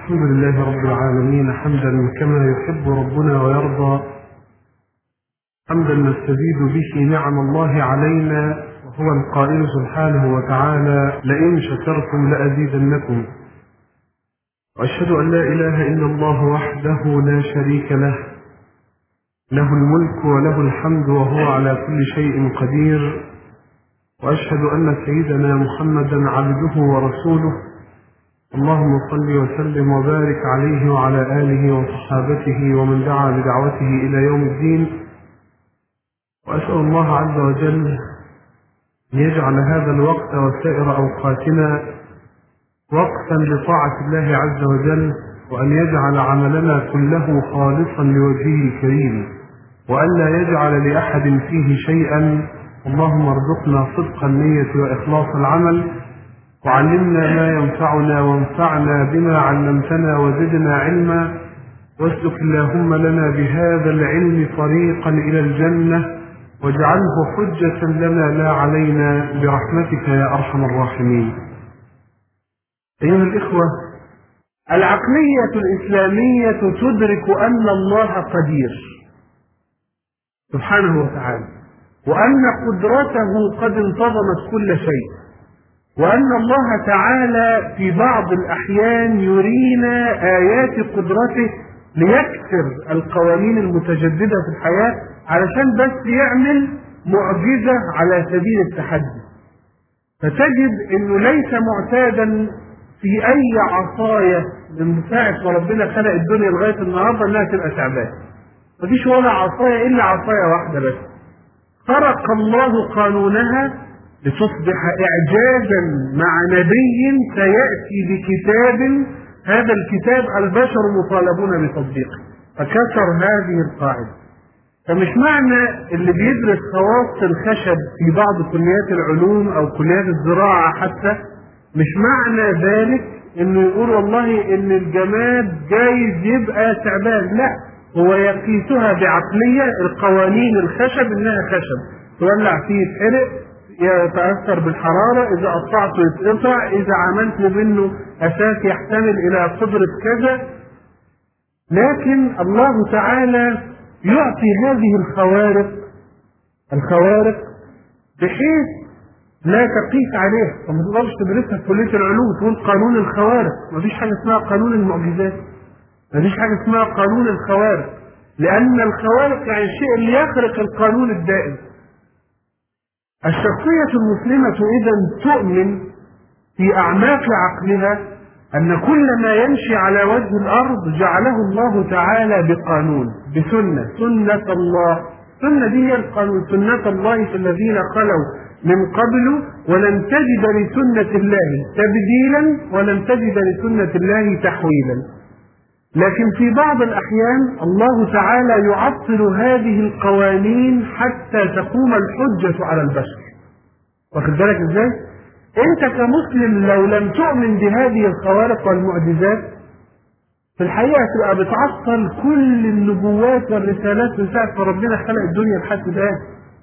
الحمد لله رب العالمين حمدا كما يحب ربنا ويرضى، حمدا نستزيد به نعم الله علينا، وهو القائل سبحانه وتعالى: لئن شكرتم لأزيدنكم. وأشهد أن لا إله إلا الله وحده لا شريك له، له الملك وله الحمد وهو على كل شيء قدير. وأشهد أن سيدنا محمدا عبده ورسوله، اللهم صل وسلم وبارك عليه وعلى آله وصحابته ومن دعا بدعوته إلى يوم الدين. وأسأل الله عز وجل أن يجعل هذا الوقت وسائر أوقاتنا وقتا لطاعة الله عز وجل، وأن يجعل عملنا كله خالصا لوجهه الكريم، وأن لا يجعل لأحد فيه شيئا. اللهم ارزقنا صدق النية وإخلاص العمل، وعلمنا ما ينفعنا وانفعنا بما علمتنا وزدنا علما، واسلك اللهم لنا بهذا العلم طريقا إلى الجنة، واجعله حجة لنا لا علينا برحمتك يا أرحم الراحمين. أيها الإخوة، العقلية الإسلامية تدرك أن الله قدير سبحانه وتعالى، وأن قدرته قد انتظمت كل شيء، وأن الله تعالى في بعض الأحيان يرينا آيات قدرته ليكسر القوانين المتجددة في الحياة علشان بس يعمل معجزة على سبيل التحدي. فتجد أنه ليس معتادا في أي عصاية من ساعة ما ربنا خلق الدنيا لغاية النهاردة أنها تبقى تعبان. مفيش ولا عصاية إلا عصاية واحدة بس خرق الله قانونها لتصبح إعجازا مع نبي سيأتي بكتاب، هذا الكتاب البشر مطالبون بتطبيقه، فكسر هذه القاعدة. فمش معنى اللي بيدرس خواص الخشب في بعض كليات العلوم أو كليات الزراعة حتى، مش معنى ذلك إنه يقول والله إن الجماد جايز يبقى تعبان، لا، هو يقيسها بعقلية القوانين الخشب إنها خشب، تولع فيه يتحرق، يتأثر بالحرارة، إذا قطعته يتقطع، إذا عملت منه أساس يحتمل إلى قدرة كذا. لكن الله تعالى يعطي هذه الخوارق بحيث لا تقيس عليها، فما تقدرش تدرسها في كلية العلوم تقول قانون الخوارق. مفيش حاجة اسمها قانون المعجزات، مفيش حاجة اسمها قانون الخوارق، لأن الخوارق يعني الشيء اللي يخرق القانون الدائم. الشخصية المسلمة إذن تؤمن في أعماق عقلها أن كل ما يمشي على وجه الأرض جعله الله تعالى بقانون، سنة الله. سنة دي هي القانون، سنة الله في الذين خلوا من قبل ولن تجد لسنة الله تبديلا ولن تجد لسنة الله تحويلا. لكن في بعض الأحيان الله تعالى يعطل هذه القوانين حتى تقوم الحجة على البشر. واخد بالك ازاي؟ انت كمسلم لو لم تؤمن بهذه الخوارق والمعجزات في الحقيقة تبقى بتعطل كل النبوات والرسالات من ساعة ما ربنا خلق الدنيا لحد الآن.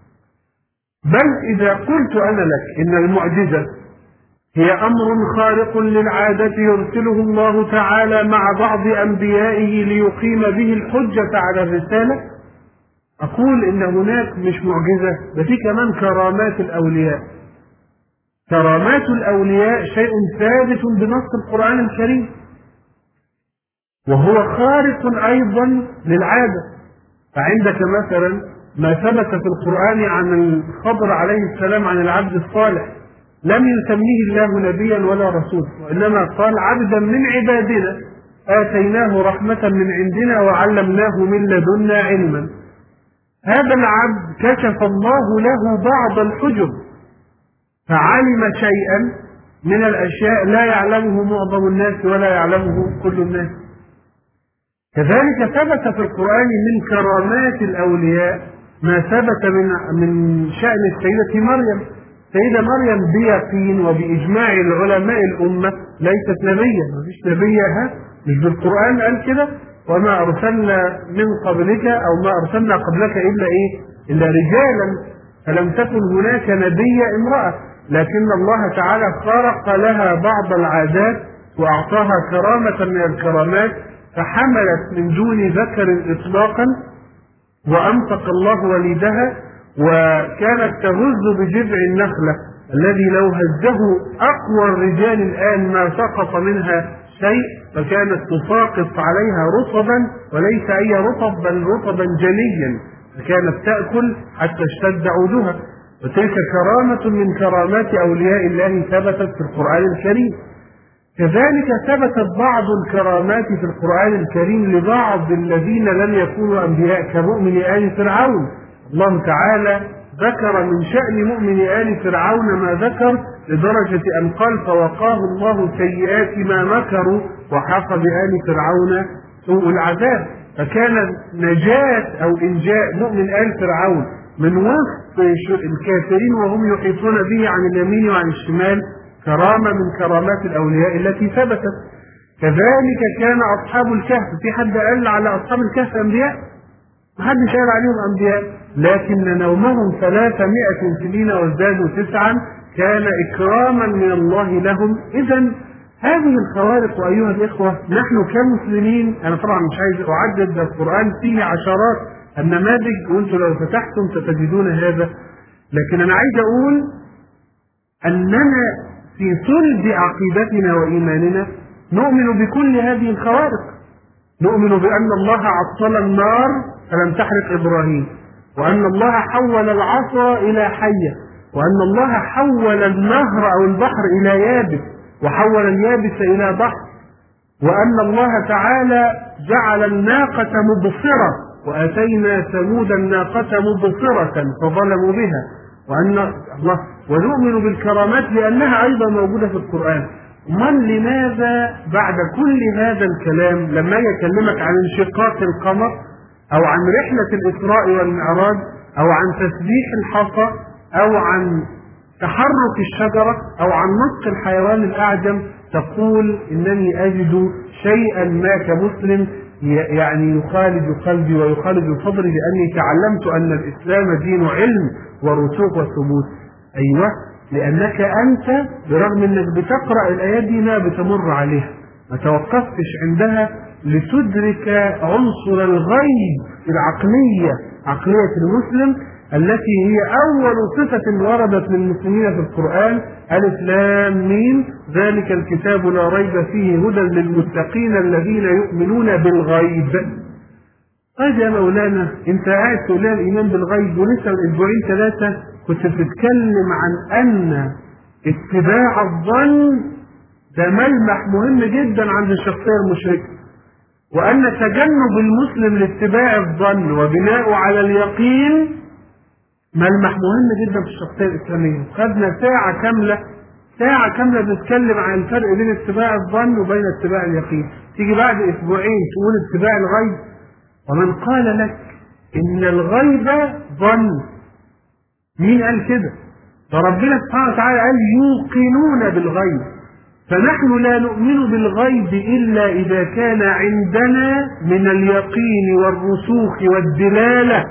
بل إذا قلت أنا لك إن المعجزة هي أمر خارق للعادة يرسله الله تعالى مع بعض أنبيائه ليقيم به الحجة على الرسالة، أقول إن هناك مش معجزة، ده في كمان كرامات الأولياء. كرامات الأولياء شيء ثابت بنص القرآن الكريم، وهو خارق أيضا للعادة. فعندك مثلا ما ثبت في القرآن عن الخضر عليه السلام عن العبد الصالح، لم يسميه الله نبيا ولا رسول، وإنما قال عبدا من عبادنا آتيناه رحمة من عندنا وعلمناه من لدنا علما. هذا العبد كشف الله له بعض الحجب فعلم شيئا من الأشياء لا يعلمه معظم الناس ولا يعلمه كل الناس. كذلك ثبت في القرآن من كرامات الأولياء ما ثبت من شأن السيدة مريم. سيدة مريم بيقين وبإجماع العلماء الأمة ليست نبيا، مفيش نبيها، مش بالقرآن قال كده وما أرسلنا من قبلك أو ما أرسلنا قبلك إلا رجالا، فلم تكن هناك نبي امرأة، لكن الله تعالى خرق لها بعض العادات وأعطاها كرامة من الكرامات، فحملت من دون ذكر إطلاقا، وأنطق الله وليدها، وكانت تهز بجذع النخلة الذي لو هزه أقوى الرجال الآن ما سقط منها شيء، فكانت تساقط عليها رطبا، وليس أي رطب بل رطبا جليا، فكانت تأكل حتى اشتد عودها. وتلك كرامة من كرامات أولياء الله ثبتت في القرآن الكريم. كذلك ثبتت بعض الكرامات في القرآن الكريم لبعض الذين لم يكونوا أنبياء كمؤمن آل فرعون. الله تعالى ذكر من شأن مؤمن آل فرعون ما ذكر، لدرجة أن قال فوقاه الله سيئات ما مكروا وحاق بآل فرعون سوء العذاب. فكان نجاة أو إنجاء مؤمن آل فرعون من وسط الكافرين وهم يحيطون به عن اليمين وعن الشمال كرامة من كرامات الأولياء التي ثبتت. كذلك كان أصحاب الكهف، في حد قال على أصحاب الكهف أنبياء؟ محدش قال عليهم أنبياء، لكن نومهم 300 سنين وازدادوا 9 كان إكراما من الله لهم. إذا هذه الخوارق أيها الإخوة، نحن كمسلمين، أنا طبعا مش عايز أعدد، القرآن فيه عشرات النماذج وأنتم لو فتحتم ستجدون هذا، لكن أنا عايز أقول أننا في صلب عقيدتنا وإيماننا نؤمن بكل هذه الخوارق. نؤمن بأن الله عطل النار فلم تحرق إبراهيم، وأن الله حول العصا إلى حية، وأن الله حول النهر أو البحر إلى يابس، وحول اليابس إلى بحر، وأن الله تعالى جعل الناقة مبصرة، وآتينا ثمود الناقة مبصرة فظلموا بها، وأن الله، ونؤمن بالكرامات لأنها أيضا موجودة في القرآن. من لماذا بعد كل هذا الكلام لما يكلمك عن انشقاق القمر أو عن رحلة الإسراء والمعراج أو عن تسبيح الحصى أو عن تحرك الشجرة أو عن نطق الحيوان الأعجم تقول إنني أجد شيئا ما كمسلم يعني يخالج قلبي ويخالج صدري لأني تعلمت أن الإسلام دين علم ورسوخ وثبوت؟ أيوة، لأنك أنت برغم أنك بتقرأ الآيات دي ما بتمر عليها، ما توقفتش عندها لتدرك عنصر الغيب العقلية، عقلية المسلم التي هي أول صفة وردت للمسلمين في القرآن: ألف لام ميم ذلك الكتاب لا ريب فيه هدى للمتقين الذين يؤمنون بالغيب. طيب يا مولانا أنت قاعد تقول لنا الإيمان بالغيب ولسه من أسبوعين 3 كنت بتتكلم عن أن اتباع الظن ده ملمح مهم جدا عند الشخصية المشركة، وأن تجنب المسلم لاتباع الظن وبناءه على اليقين ملمح مهم جدا في الشخصية الإسلامية. خدنا ساعة كاملة بنتكلم عن الفرق بين اتباع الظن وبين اتباع اليقين. تيجي بعد أسبوعين تقول اتباع الغيب، ومن قال لك إن الغيب ظن؟ مين قال كده؟ فربنا سبحانه وتعالى قال يوقنون بالغيب، فنحن لا نؤمن بالغيب إلا إذا كان عندنا من اليقين والرسوخ والدلالة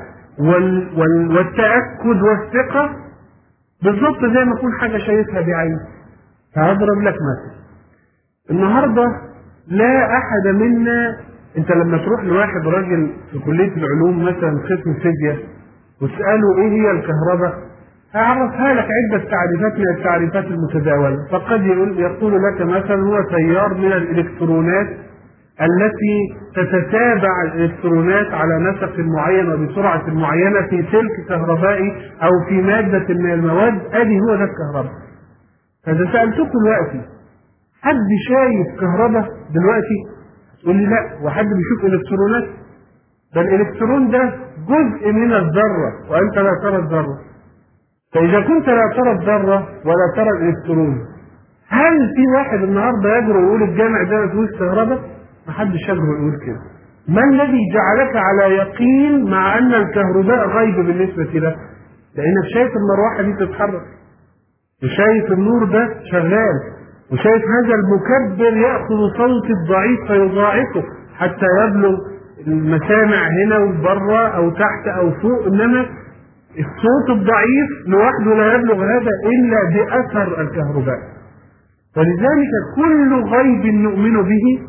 والتأكد والثقة، بالضبط زي ما يكون حاجة شايفها بعيني. فهضرب لك مثل. النهاردة لا أحد منا، أنت لما تروح لواحد راجل في كلية العلوم مثلا قسم فيزياء وتسأله إيه هي الكهرباء، هيعرفها لك عدة تعريفات من التعريفات المتداولة. فقد يقول لك مثلا هو تيار من الإلكترونات التي تتتابع الإلكترونات على نسق معين وبسرعة معينة في سلك كهربائي أو في مادة من المواد، أدي هو ده الكهرباء. فإذا سألتكم دلوقتي حد شايف كهرباء دلوقتي؟ تقول لي لا. وحد بيشوف إلكترونات؟ ده الإلكترون ده جزء من الذرة وأنت لا ترى الذرة. فإذا كنت لا ترى الذرة ولا ترى الإلكترون، هل في واحد النهارده يجرؤ يقول الجامع ده ما فيهوش كهرباء؟ محدش يجرؤ يقول كده. ما الذي جعلك على يقين مع أن الكهرباء غيب بالنسبة لك؟ لأنك شايف المروحة دي تتحرك، وشايف النور ده شغال، وشايف هذا المكبر يأخذ صوت الضعيف فيضاعفه حتى يبلغ المسامع هنا وبره أو تحت أو فوق. إنما الصوت الضعيف لوحده لا يبلغ هذا إلا بأثر الكهرباء. ولذلك كل غيب نؤمن به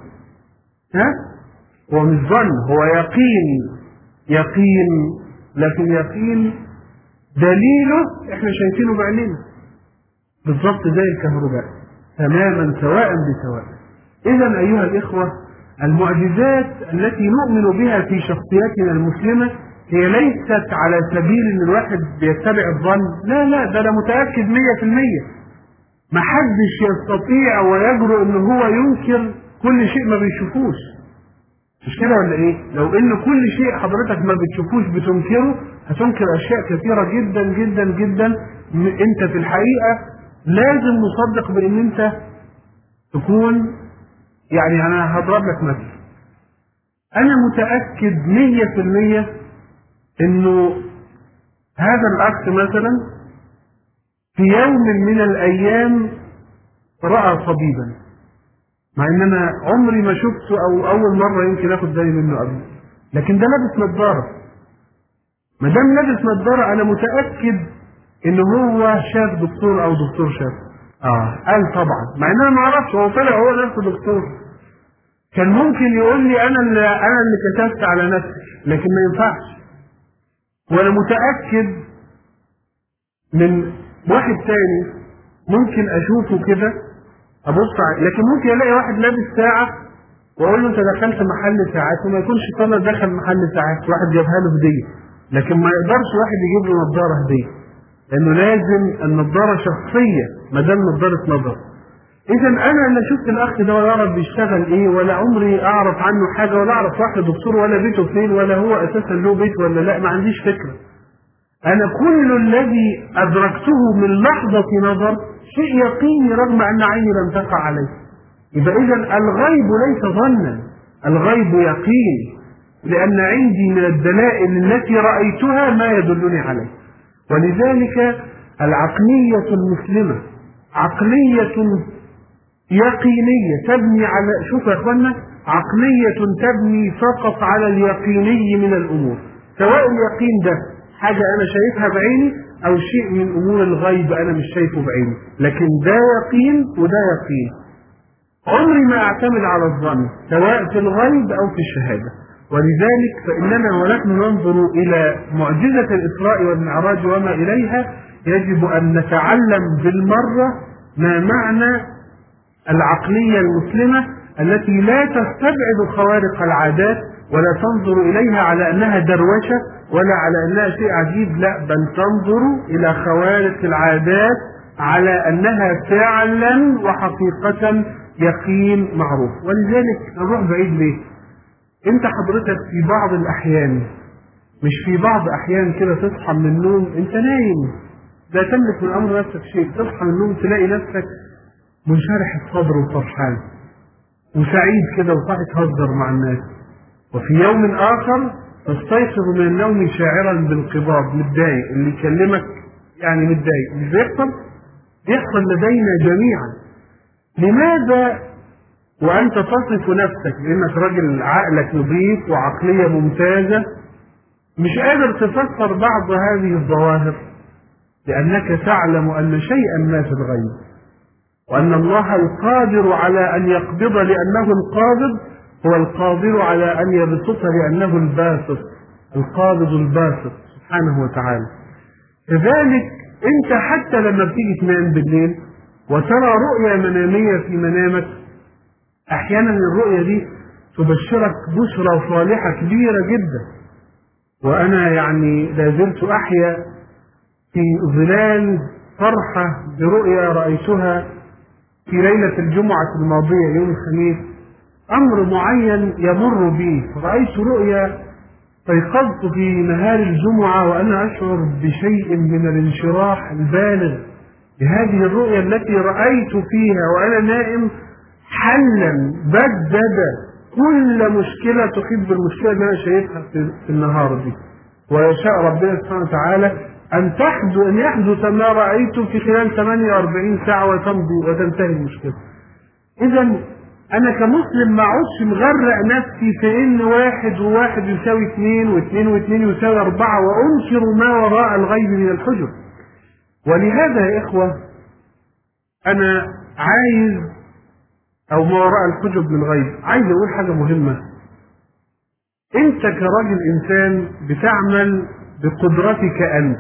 هو مش ظن، هو يقين، لكن يقين دليله احنا شايفينه بعيننا بالضبط زي الكهرباء تماما سواء بسواء. اذا ايها الاخوة، المعجزات التي نؤمن بها في شخصياتنا المسلمة هي ليست على سبيل ان الواحد بيتبع الظن، لا ده انا متأكد 100%. محدش يستطيع ويجرؤ ان هو ينكر كل شيء ما بيشوفوش، مش كده ولا ايه؟ لو ان كل شيء حضرتك ما بتشوفوش بتنكره، هتنكر اشياء كثيرة جدا جدا جدا. انت في الحقيقة لازم نصدق بان انت تكون، يعني انا هضرب لك مثل، انا متأكد 100% انه هذا الاخ مثلا في يوم من الايام رأى طبيبا، مع ان انا عمري ما شفته او اول مرة يمكن اخد بالي منه قبل، لكن ده لابس نظارة. ما دام لابس نظارة انا متأكد ان هو شاف دكتور او دكتور شاف. قال طبعا، مع ان انا ما اعرفش، هو طلع هو نفسه دكتور. كان ممكن يقول لي انا اللي كتبت على نفسي، لكن ما ينفعش. وانا متأكد من واحد تاني ممكن اشوفه كده ابص لكن ممكن الاقي واحد لابس ساعة واقول له انت دخلت محل ساعات، وما يكونش طالع دخل محل ساعات، واحد جابها له هدية. لكن ما يقدرش واحد يجيب له نظارة هدية، لانه لازم النظارة شخصية ما دام نظارة نظر. اذا انا اللي شفت الاخ ده ولا اعرف بيشتغل ايه، ولا عمري اعرف عنه حاجة، ولا اعرف واحد دكتور، ولا بيته فين، ولا هو اساسا له بيت ولا لا، ما عنديش فكرة. انا كل الذي ادركته من لحظة نظر شيء يقيني رغم ان عيني لم تقع عليه. يبقى اذا الغيب ليس ظنا، الغيب يقين، لان عندي من الدلائل التي رأيتها ما يدلني عليه. ولذلك العقلية المسلمة عقلية يقينية تبني على، شوف يا اخوانا، عقلية تبني فقط على اليقيني من الامور، سواء اليقين ده حاجة انا شايفها بعيني او شيء من امور الغيب انا مش شايفه بعيني، لكن ده يقين وده يقين. عمري ما اعتمد على الظن سواء في الغيب او في الشهادة. ولذلك فاننا ونحن ننظر الى معجزة الاسراء والمعراج وما اليها يجب ان نتعلم بالمرة ما معنى العقلية المسلمة التي لا تستبعد خوارق العادات ولا تنظر إليها على أنها دروشة ولا على أنها شيء عجيب، لا، بل تنظر إلى خوارق العادات على أنها فعلا وحقيقة يقين معروف. ولذلك نروح بعيد ليه؟ أنت حضرتك في بعض الأحيان، مش في بعض أحيان كده تصحى من النوم أنت نايم لا تملك من أمر نفسك شيء، تصحى من النوم تلاقي نفسك منشرح الصدر وفرحان وسعيد كده وصاحي تهزر مع الناس، وفي يوم آخر تستيقظ من النوم شاعرا بالانقباض متضايق، اللي يكلمك يعني متضايق. مش بيحصل لدينا جميعا. لماذا وأنت تصف نفسك بأنك راجل عقلك نظيف وعقلية ممتازة مش قادر تفسر بعض هذه الظواهر؟ لأنك تعلم أن شيئا ما في الغيب، وأن الله القادر على أن يقبض لأنه القابض هو القادر على أن يبسط لأنه الباسط، القابض الباسط سبحانه وتعالى. كذلك أنت حتى لما بتيجي تنام بالليل وترى رؤية منامية في منامك، أحيانا الرؤية دي تبشرك بشرى صالحة كبيرة جدا. وأنا يعني لا زلت أحيا في ظلال فرحة برؤية رأيتها في ليلة الجمعة الماضية يوم الخميس. أمر معين يمر بي، رأيت رؤية فيقظت في نهار الجمعة وأنا أشعر بشيء من الانشراح البالغ بهذه الرؤية التي رأيت فيها وأنا نائم حلا بدد كل مشكلة تحيط بالمشكلة اللي أنا شايفها في النهار دي. ويشاء ربنا سبحانه وتعالى أن يحدث ما رأيته في خلال 48 ساعة وتنتهي المشكلة. إذا أنا كمسلم ما عدش مغرق نفسي في إن 1 و1 يساوي 2 و2 و2 يساوي 4 وأنشر ما وراء الغيب من الحجر. ولهذا يا إخوة أنا عايز، او ما وراء الحجب من غيب، عايز اقول حاجة مهمة. انت كراجل انسان بتعمل بقدرتك انت،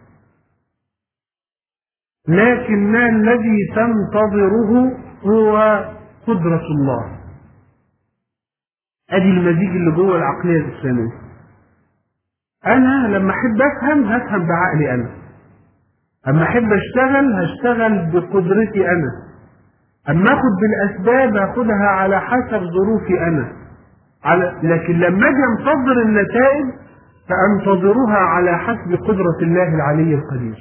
لكن الذي تنتظره هو قدرة الله. ادي المزيج اللي جوه العقلية الاسلامية. انا لما احب هفهم بعقلي انا، اما احب هشتغل بقدرتي انا، اما اخد بالاسباب هاخدها على حسب ظروفي انا، لكن لما اجي انتظر النتائج فانتظرها على حسب قدرة الله العلي القدير.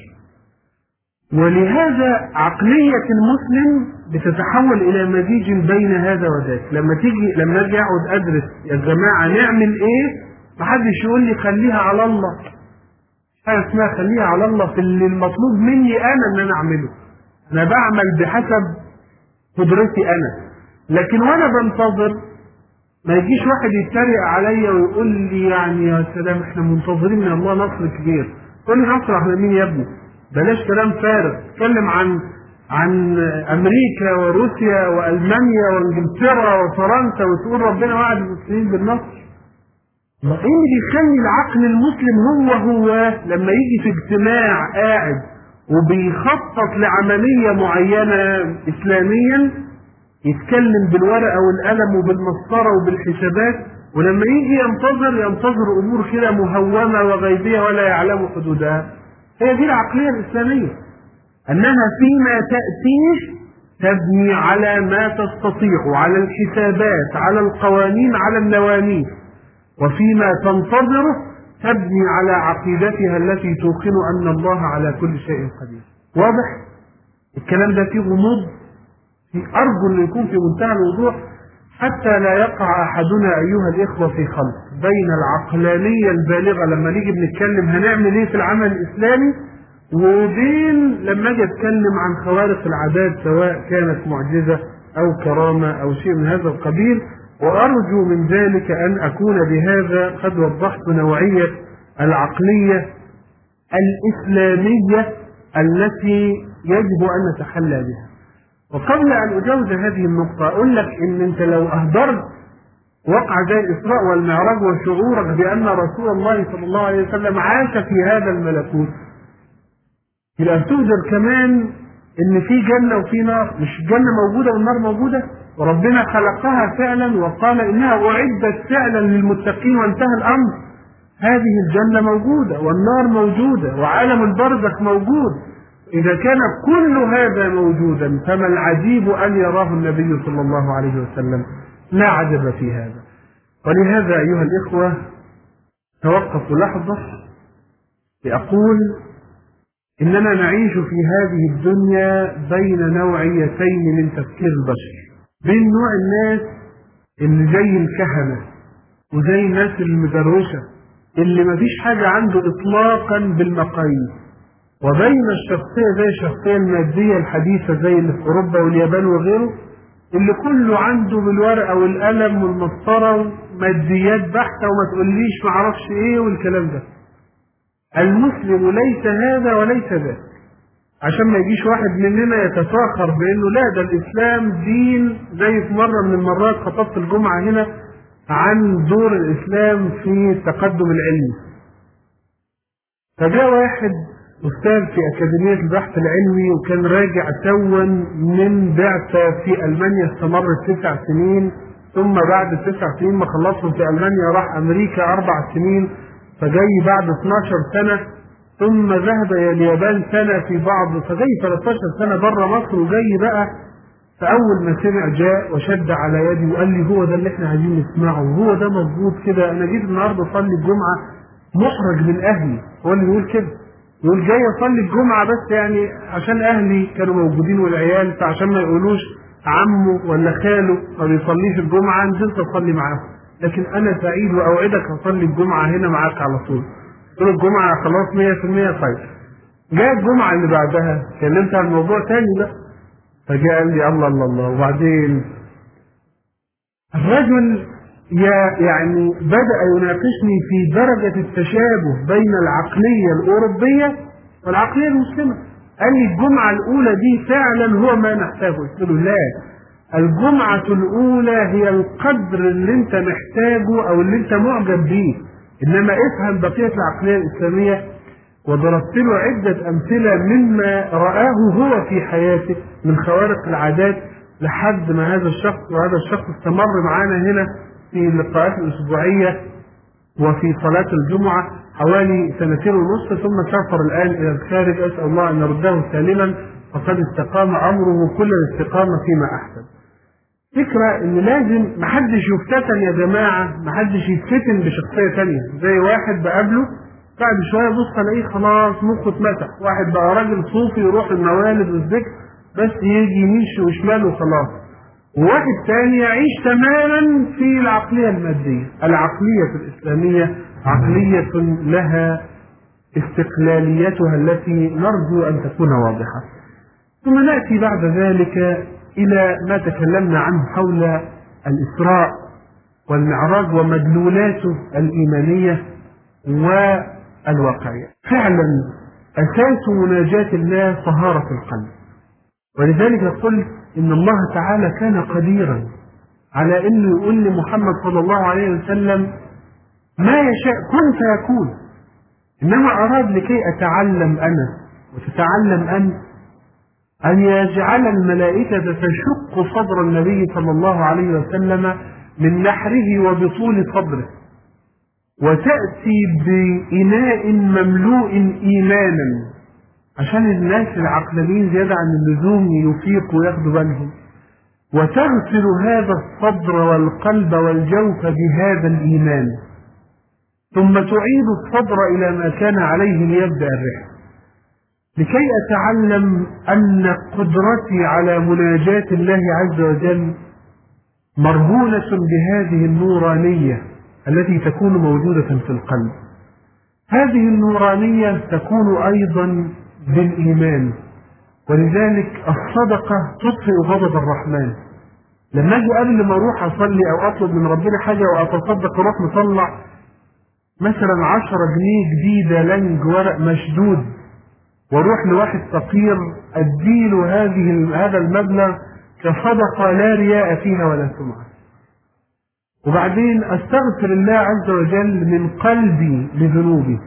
ولهذا عقلية المسلم بتتحول الى مزيج بين هذا وذاك. لما اجي اقعد ادرس يا جماعة نعمل ايه، محدش يقول لي خليها على الله. حاجة اسمها خليها على الله في اللي المطلوب مني انا ان انا اعمله. انا بعمل بحسب قدرتي انا. لكن وانا بنتظر ما يجيش واحد يتريق عليا ويقول لي يعني يا سلام احنا منتظرين من الله نصر كبير. تقول لي نصر احنا مين يا ابني؟ بلاش كلام فارغ. اتكلم عن امريكا وروسيا والمانيا وانجلترا وفرنسا وتقول ربنا وعد المسلمين بالنصر. ايه اللي بيخلي العقل المسلم هو لما يجي في اجتماع قاعد وبيخطط لعملية معينة اسلاميا يتكلم بالورقة والقلم وبالمسطرة وبالحسابات، ولما يجي ينتظر امور كده مهومة وغيبية ولا يعلم حدودها؟ هي دي العقلية الاسلامية، انها فيما تأتيه تبني على ما تستطيع، على الحسابات، على القوانين، على النواميس، وفيما تنتظره تبني على عقيدتها التي توقن ان الله على كل شيء قدير. واضح؟ الكلام ده فيه غموض، أرجو أن يكون في منتهى الوضوح حتى لا يقع أحدنا أيها الإخوة في خلط بين العقلانية البالغة لما نيجي بنتكلم هنعمل إيه في العمل الإسلامي، وبين لما أجي أتكلم عن خوارق العادات سواء كانت معجزة أو كرامة أو شيء من هذا القبيل. وأرجو من ذلك أن أكون بهذا قد وضحت نوعية العقلية الإسلامية التي يجب أن نتحلى بها. وقبل أن أجاوز هذه النقطة أقول لك إن أنت لو أهدرت وقع زي الإسراء والمعراج وشعورك بأن رسول الله صلى الله عليه وسلم عاش في هذا الملكوت، يبقى تهدر كمان إن في جنة وفي نار. مش الجنة موجودة والنار موجودة، وربنا خلقها فعلا وقال إنها أعدت فعلا للمتقين وانتهى الأمر. هذه الجنة موجودة والنار موجودة وعالم البرزخ موجود. إذا كان كل هذا موجودا فما العجيب أن يراه النبي صلى الله عليه وسلم؟ لا عجب في هذا. ولهذا أيها الإخوة توقف لحظة لأقول إننا نعيش في هذه الدنيا بين نوعيتين من تفكير البشر، بين نوع الناس اللي زي الكهنة وزي الناس المدروشة اللي مفيش حاجة عنده إطلاقا بالمقاييس، وبين الشخصية زي الشخصية المادية الحديثة زي اللي في أوروبا واليابان وغيره، اللي كله عنده بالورقة والقلم والمسطرة ماديات بحتة وما تقوليش معرفش ايه والكلام ده. المسلم ليس هذا وليس ذاك، عشان ما يجيش واحد مننا يتفاخر بانه لا ده الاسلام دين. زي في مرة من المرات خطبت الجمعة هنا عن دور الاسلام في التقدم العلمي، فجاء واحد أستاذ في أكاديمية البحث العلمي وكان راجع توا من بعثة في ألمانيا استمرت 9 سنين، ثم بعد 9 سنين ما خلصهم في ألمانيا راح أمريكا 4 سنين، فجاي بعد 12 سنة، ثم ذهب إلى اليابان سنة في بعض، فجاي 13 سنة بره مصر وجاي بقى. فأول ما سمع جاء وشد على يدي وقال لي هو ده اللي احنا عايزين نسمعه، وهو ده مظبوط كده. أنا جيت النهارده أصلي الجمعة محرج من أهلي، هو اللي بيقول كده، يقول جاي اصلي الجمعة بس يعني عشان اهلي كانوا موجودين والعيال، فعشان ما يقولوش عمه ولا خاله ما بيصليش الجمعة نزلت اصلي معاهم، لكن انا سعيد واوعدك اصلي الجمعة هنا معاك على طول. قلت له الجمعة خلاص 100% طيب. جاء الجمعة اللي بعدها كلمت عن الموضوع تاني بقى، فجاء قال لي الله الله الله. وبعدين الرجل يعني بدأ يناقشني في درجة التشابه بين العقلية الأوروبية والعقلية المسلمة. قال لي الجمعة الأولى دي فعلا هو ما نحتاجه. قلت له لا، الجمعة الأولى هي القدر اللي أنت محتاجه أو اللي أنت معجب بيه، إنما افهم بقية العقلية الإسلامية. وضربت له عدة أمثلة مما رآه هو في حياته من خوارق العادات لحد ما هذا الشخص، وهذا الشخص استمر معانا هنا في اللقاءات الأسبوعية وفي صلاة الجمعة حوالي 2.5 سنين، ثم سافر الآن إلى الخارج. أسأل الله أن يرده سالما، فقد استقام أمره كل الاستقامة فيما أحسن. فكرة إن لازم محدش يفتتن يا جماعة، محدش يتفتن بشخصية تانية. زي واحد بقابله بعد شوية بص ألاقيه خلاص مخه اتمسح، واحد بقى راجل صوفي يروح الموالد والذكر بس يجي يمين وشمال وخلاص، وواحد تاني يعيش تماما في العقلية المادية. العقلية الإسلامية عقلية لها استقلاليتها التي نرجو أن تكون واضحة. ثم نأتي بعد ذلك إلى ما تكلمنا عنه حول الإسراء والمعراج ومدلولاته الإيمانية والواقعية. فعلا أساس مناجاة الله طهارة القلب، ولذلك قلت إن الله تعالى كان قديرا على أنه يقول لمحمد صلى الله عليه وسلم ما يشاء كن فيكون، إنما أراد لكي أتعلم أنا وتتعلم أنت أن يجعل الملائكة تشق صدر النبي صلى الله عليه وسلم من نحره وبطول صدره، وتأتي بإناء مملوء إيمانا عشان الناس العقلانيين زيادة عن اللزوم يفيقوا وياخدوا بالهم، وتغسل هذا الصدر والقلب والجوف بهذا الإيمان، ثم تعيد الصدر إلى ما كان عليه ليبدأ الرحلة، لكي أتعلم أن قدرتي على مناجاة الله عز وجل مرهونة بهذه النورانية التي تكون موجودة في القلب. هذه النورانية تكون أيضا بالإيمان، ولذلك الصدقة تطفئ غضب الرحمن. لما أجي قبل ما أروح أصلي أو أطلب من ربنا حاجة وأتصدق أروح مطلع مثلا 10 جنيه جديدة لنج ورق مشدود، واروح لواحد فقير اديله هذا المبلغ كصدقة لا رياء فيها ولا سمعة، وبعدين استغفر الله عز وجل من قلبي لذنوبي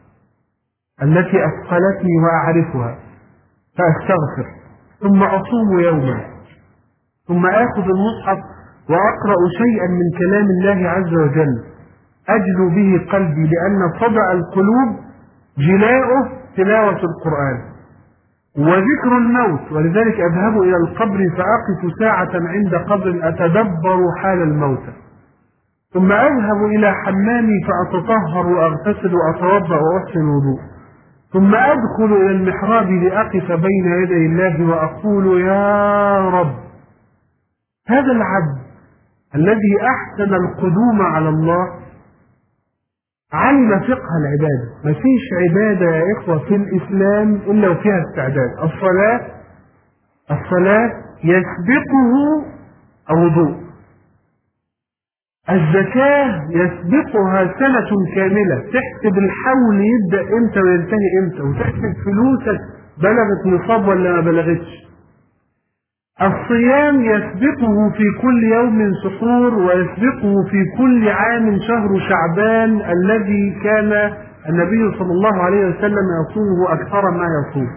التي اثقلتني واعرفها فاستغفر، ثم اصوم يوما، ثم اخذ المصحف واقرأ شيئا من كلام الله عز وجل اجلو به قلبي، لان صدأ القلوب جلاؤه تلاوة القرآن وذكر الموت. ولذلك أذهب إلى القبر فأقف ساعة عند قبر أتدبر حال الموتى، ثم أذهب إلى حمامي فأتطهر وأغتسل وأتوضأ وأحسن الوضوء، ثم أدخل إلى المحراب لأقف بين يدي الله وأقول يا رب هذا العبد الذي أحسن القدوم على الله علم فقه العبادة. مفيش عبادة يا إخوة في الإسلام إلا وفيها استعداد. الصلاة يسبقه الوضوء، الزكاة يسبقها سنة كاملة، تحسب الحول يبدأ إمتى وينتهي إمتى، وتحسب فلوسك بلغت نصاب ولا ما بلغتش. الصيام يسبقه في كل يوم سحور، ويسبقه في كل عام شهر شعبان الذي كان النبي صلى الله عليه وسلم يصومه أكثر ما يصوم.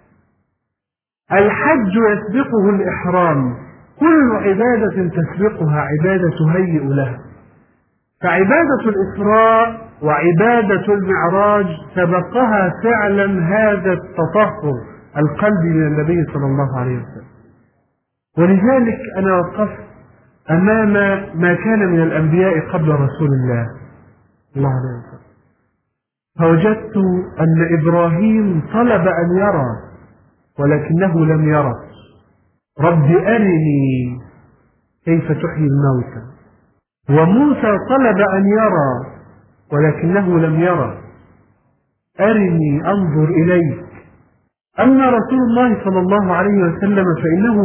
الحج يسبقه الإحرام، كل عبادة تسبقها عبادة تهيئ لها. فعبادة الإسراء وعبادة المعراج سبقها فعلا هذا التطهر القلبي من النبي صلى الله عليه وسلم. ولذلك أنا وقفت أمام ما كان من الأنبياء قبل رسول الله الله عليه وسلم، فوجدت أن إبراهيم طلب أن يرى ولكنه لم يرى. رب أرني كيف تحيي الموتى. وموسى طلب أن يرى ولكنه لم يرى. أرني أنظر إليك. أما رسول الله صلى الله عليه وسلم فإنه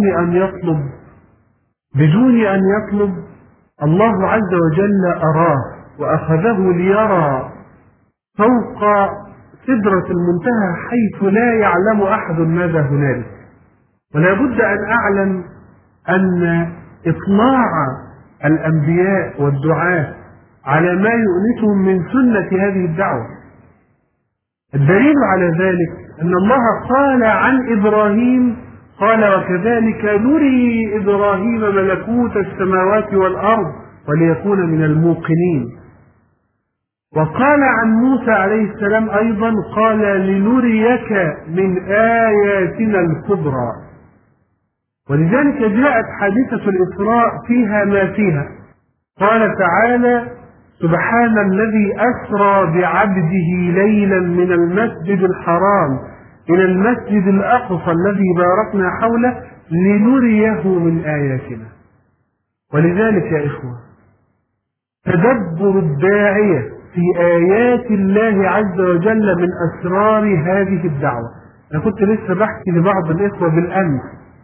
بدون أن يطلب الله عز وجل أراه وأخذه ليرى فوق سدرة المنتهى حيث لا يعلم أحد ماذا هنالك. ولا بد أن أعلم أن إطلاع الأنبياء والدعاة على ما يؤنسهم من سنة هذه الدعوة. الدليل على ذلك أن الله قال عن إبراهيم قال وكذلك نري إبراهيم ملكوت السماوات والأرض وليكون من الموقنين. وقال عن موسى عليه السلام أيضا قال لنريك من آياتنا الكبرى. ولذلك جاءت حادثة الإسراء فيها ما فيها. قال تعالى سبحان الذي أسرى بعبده ليلا من المسجد الحرام إلى المسجد الأقصى الذي باركنا حوله لنريه من آياتنا. ولذلك يا إخوة تدبر الداعية في آيات الله عز وجل من أسرار هذه الدعوة. أنا كنت لسه بحكي لبعض الإخوة بالأمس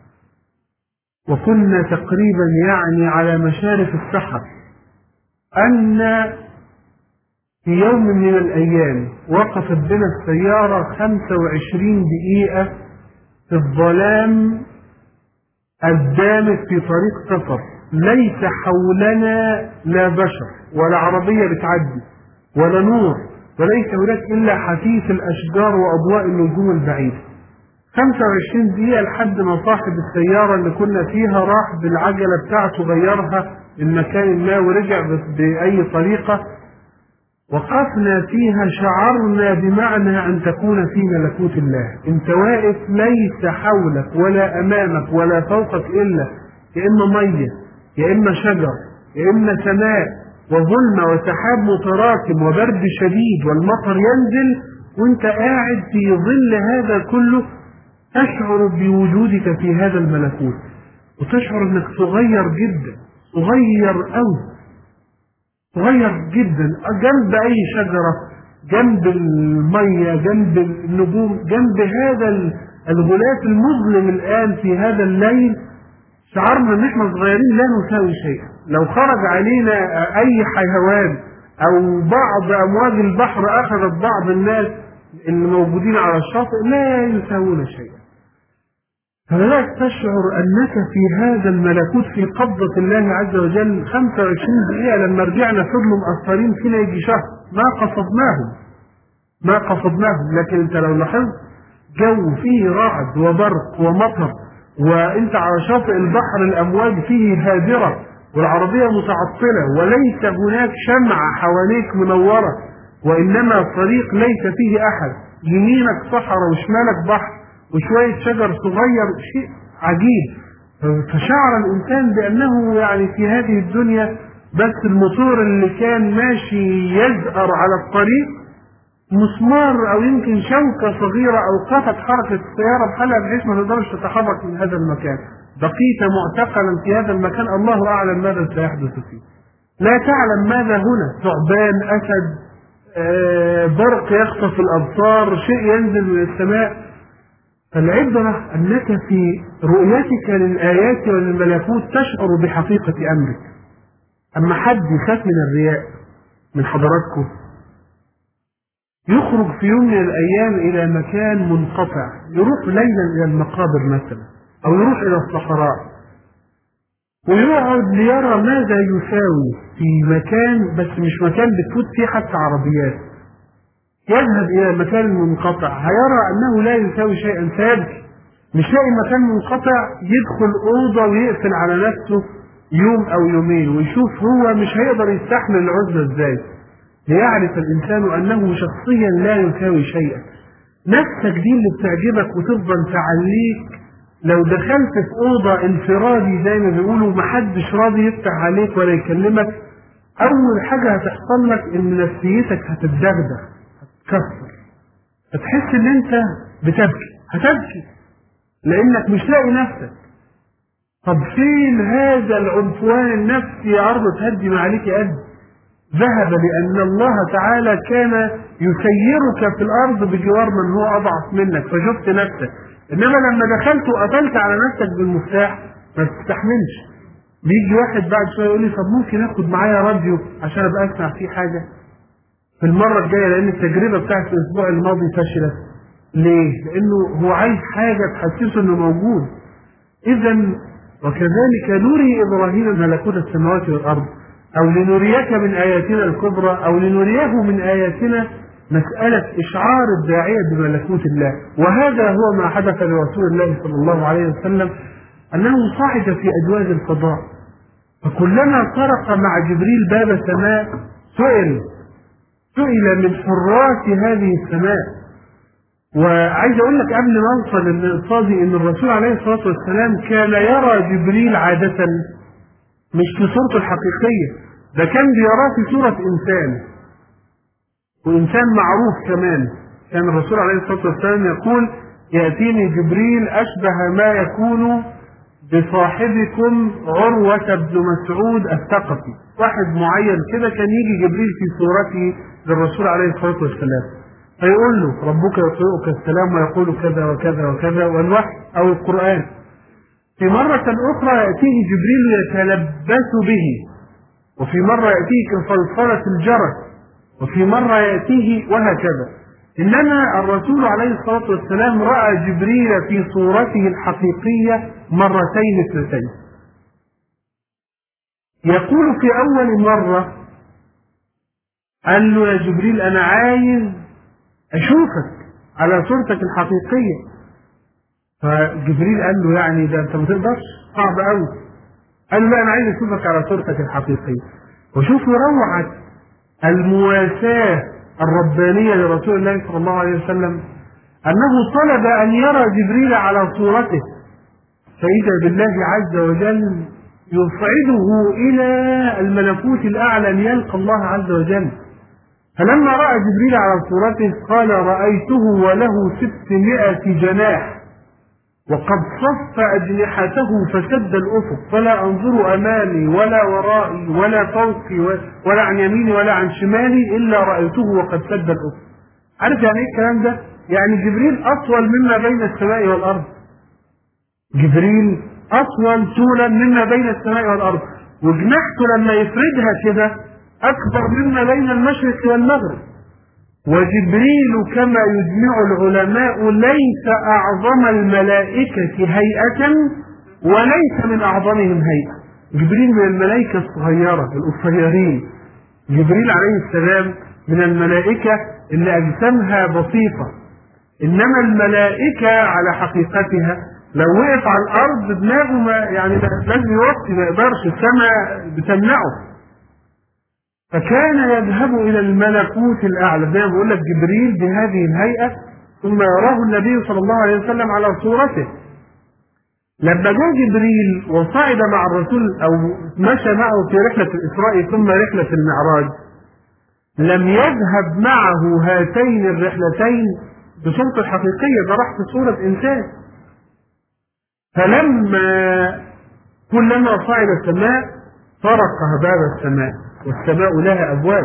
وكنا تقريبا يعني على مشارف السحر أن في يوم من الأيام وقفت بنا السيارة 25 دقيقة في الظلام الدامس في طريق سفر، ليس حولنا لا بشر ولا عربية بتعدي ولا نور، وليس هناك إلا حثيث الأشجار وأضواء النجوم البعيدة. 25 دقيقة لحد ما صاحب السيارة اللي كنا فيها راح بالعجلة بتاعته غيرها من مكان ما ورجع بأي طريقة. وقفنا فيها شعرنا بمعنى أن تكون في ملكوت الله. انت واقف ليس حولك ولا أمامك ولا فوقك إلا يا إما مية يا إما شجر يا إما سماء وظلمة وسحاب متراكم وبرد شديد والمطر ينزل، وانت قاعد في ظل هذا كله تشعر بوجودك في هذا الملكوت وتشعر انك صغير جدا، صغير قوي، صغير جدا جنب اي شجرة، جنب المية، جنب النجوم، جنب هذا الغلاف المظلم الان في هذا الليل. شعرنا ان احنا صغيرين لا نساوي شيئا. لو خرج علينا اي حيوان او بعض امواج البحر اخذت بعض الناس اللي موجودين على الشاطئ لا يساوون شيئا. فلا تشعر أنك في هذا الملكوت في قبضة الله عز وجل. 25 دقيقة لما رجعنا فضلوا مأثرين فينا يجي شهر ما قصدناهم. لكن انت لو لاحظت جو فيه رعد وبرق ومطر وانت على شاطئ البحر الأمواج فيه هادرة والعربية متعطلة وليس هناك شمعة حواليك منورة وإنما الطريق ليس فيه أحد، يمينك صحراء وشمالك بحر وشوية شجر صغير، شيء عجيب. فشعر الإنسان بأنه يعني في هذه الدنيا بس الموتور اللي كان ماشي يزأر على الطريق مسمار أو يمكن شوكة صغيرة أوقفت حركة السيارة بحالها بحيث ما تقدرش تتحرك من هذا المكان. بقيت معتقلا في هذا المكان الله أعلم ماذا سيحدث فيه. لا تعلم ماذا هنا، ثعبان، أسد، برق يخطف الأبصار، شيء ينزل من السماء. فالعبرة أنك في رؤيتك للآيات وللملكوت تشعر بحقيقة أمرك. أما حد يخاف من الرياء من حضراتكم يخرج في يوم من الأيام إلى مكان منقطع، يروح ليلا إلى المقابر مثلا أو يروح إلى الصحراء ويقعد ليرى ماذا يساوي في مكان بس مش مكان بتفوت فيه حتى عربيات. يذهب إلى مكان منقطع هيرى أنه لا يساوي شيئا سيبكي. مش لاقي مكان منقطع يدخل أوضة ويقفل على نفسه يوم أو يومين ويشوف هو مش هيقدر يستحمل العزلة إزاي. ليعرف الإنسان أنه شخصيا لا يساوي شيئا. نفسك دي اللي بتعجبك وتفضل تعليك. لو دخلت في أوضة انفرادي زي ما بيقولوا محدش راضي يفتح عليك ولا يكلمك، أول حاجة هتحصل لك إن نفسيتك هتتدغدغ، هتتكسر، هتحس إن أنت هتبكي لأنك مش لاقي نفسك. طب فين هذا العنفوان النفسي يا أرض تهدي ما عليك قد؟ ذهب لأن الله تعالى كان يسيرك في الأرض بجوار من هو أضعف منك فشفت نفسك. إنما لما دخلت وقفلت على نفسك بالمفتاح ما تستحملش. بيجي واحد بعد شوية يقول لي طب ممكن آخد معايا راديو عشان أبقى أسمع فيه حاجة؟ في المرة الجاية، لأن التجربة بتاعت الأسبوع الماضي فشلت. ليه؟ لأنه هو عايز حاجة تحسسه إنه موجود. إذا وكذلك نري إبراهيم ملكوت السماوات والأرض، أو لنريك من آياتنا الكبرى، أو لنريه من آياتنا مسألة إشعار الداعية بملكوت الله. وهذا هو ما حدث لرسول الله صلى الله عليه وسلم، أنه صعد في أجواز الفضاء، فكلما طرق مع جبريل باب سماء سئل من حراس هذه السماء. وعايز اقول لك قبل ما اوصل للقاضي ان الرسول عليه الصلاه والسلام كان يرى جبريل عاده مش في صورته الحقيقيه، ده كان بيراه في صوره انسان، وانسان معروف كمان. كان الرسول عليه الصلاه والسلام يقول: ياتيني جبريل اشبه ما يكون بصاحبكم عروة بن مسعود الثقفي. واحد معين كده كان يجي جبريل في صورته للرسول عليه الصلاة والسلام، فيقول له: ربك يقرئك السلام ويقول كذا وكذا وكذا، والوحي أو القرآن. في مرة أخرى يأتيه جبريل يتلبس به، وفي مرة يأتيه كفلفلة الجرس، وفي مرة يأتيه وهكذا. إنما الرسول عليه الصلاة والسلام رأى جبريل في صورته الحقيقية مرتين اثنتين. يقول في أول مرة قال له: يا جبريل أنا عايز أشوفك على صورتك الحقيقية. فجبريل قال له: يعني ده أنت ما تقدرش، صعب قوي. قال له: لا، أنا عايز أشوفك على صورتك الحقيقية. وشوفوا روعة المواساة الربانية لرسول الله صلى الله عليه وسلم، أنه طلب أن يرى جبريل على صورته، فإذا بالله عز وجل يصعده إلى الملكوت الأعلى أن يلقى الله عز وجل. فلما رأى جبريل على صورته قال: رأيته وله 600 جناح، وقد صف أجنحته فسد الأفق، فلا أنظر أمامي ولا ورائي ولا فوقي ولا عن يميني ولا عن شمالي إلا رأيته وقد سد الأفق. عارف يعني إيه الكلام ده؟ يعني جبريل أطول مما بين السماء والأرض. جبريل أطول طولا مما بين السماء والأرض، وجناحته لما يفردها كده أكبر مما بين المشرق والمغرب. وجبريل كما يجمع العلماء ليس أعظم الملائكة هيئة وليس من أعظمهم هيئة. جبريل من الملائكة الصغيرة القصيرين. جبريل عليه السلام من الملائكة اللي أجسامها بسيطة، إنما الملائكة على حقيقتها لو وقف على الأرض دماغه يعني لازم يوطي، ما يقدرش، السماء بتمنعه. فكان يذهب إلى الملكوت الأعلى، زي ما بقول لك جبريل بهذه الهيئة، ثم يراه النبي صلى الله عليه وسلم على صورته. لما جاء جبريل وصعد مع الرسول أو مشى معه في رحلة الإسراء ثم رحلة المعراج، لم يذهب معه هاتين الرحلتين بصورته الحقيقية، ده راح في صورة إنسان. فلما كلما صعد السماء طرق باب السماء، والسماء لها أبواب،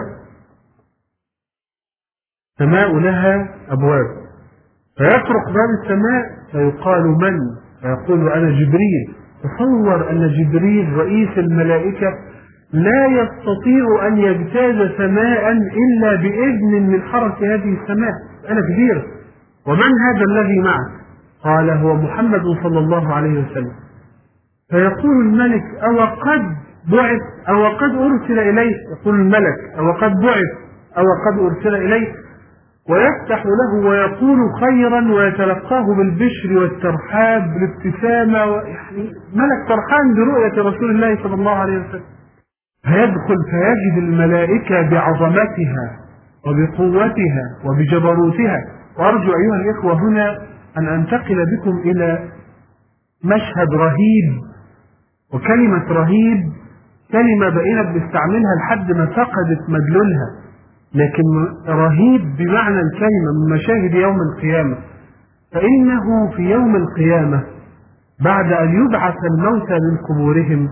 السماء لها أبواب، فيطرق باب السماء فيقال: من؟ فيقول: أنا جبريل. تصور أن جبريل رئيس الملائكة لا يستطيع أن يجتاز سماء إلا بإذن من حرس هذه السماء، أنا كبير. ومن هذا الذي معك؟ قال: هو محمد صلى الله عليه وسلم. فيقول الملك: أو قد بعث أو قد أرسل إليه؟ يقول الملك: أو قد بعث أو قد أرسل إليه؟ ويفتح له ويقول خيرا ويتلقاه بالبشر والترحاب بالابتسامة، يعني ملك فرحان برؤية رسول الله صلى الله عليه وسلم. فيدخل فيجد الملائكة بعظمتها وبقوتها وبجبروتها. وأرجو أيها الإخوة هنا أن أنتقل بكم إلى مشهد رهيب. وكلمة رهيب كلمة بقينا بنستعملها لحد ما فقدت مدلولها، لكن رهيب بمعنى الكلمة من مشاهد يوم القيامة. فإنه في يوم القيامة بعد أن يبعث الموتى من قبورهم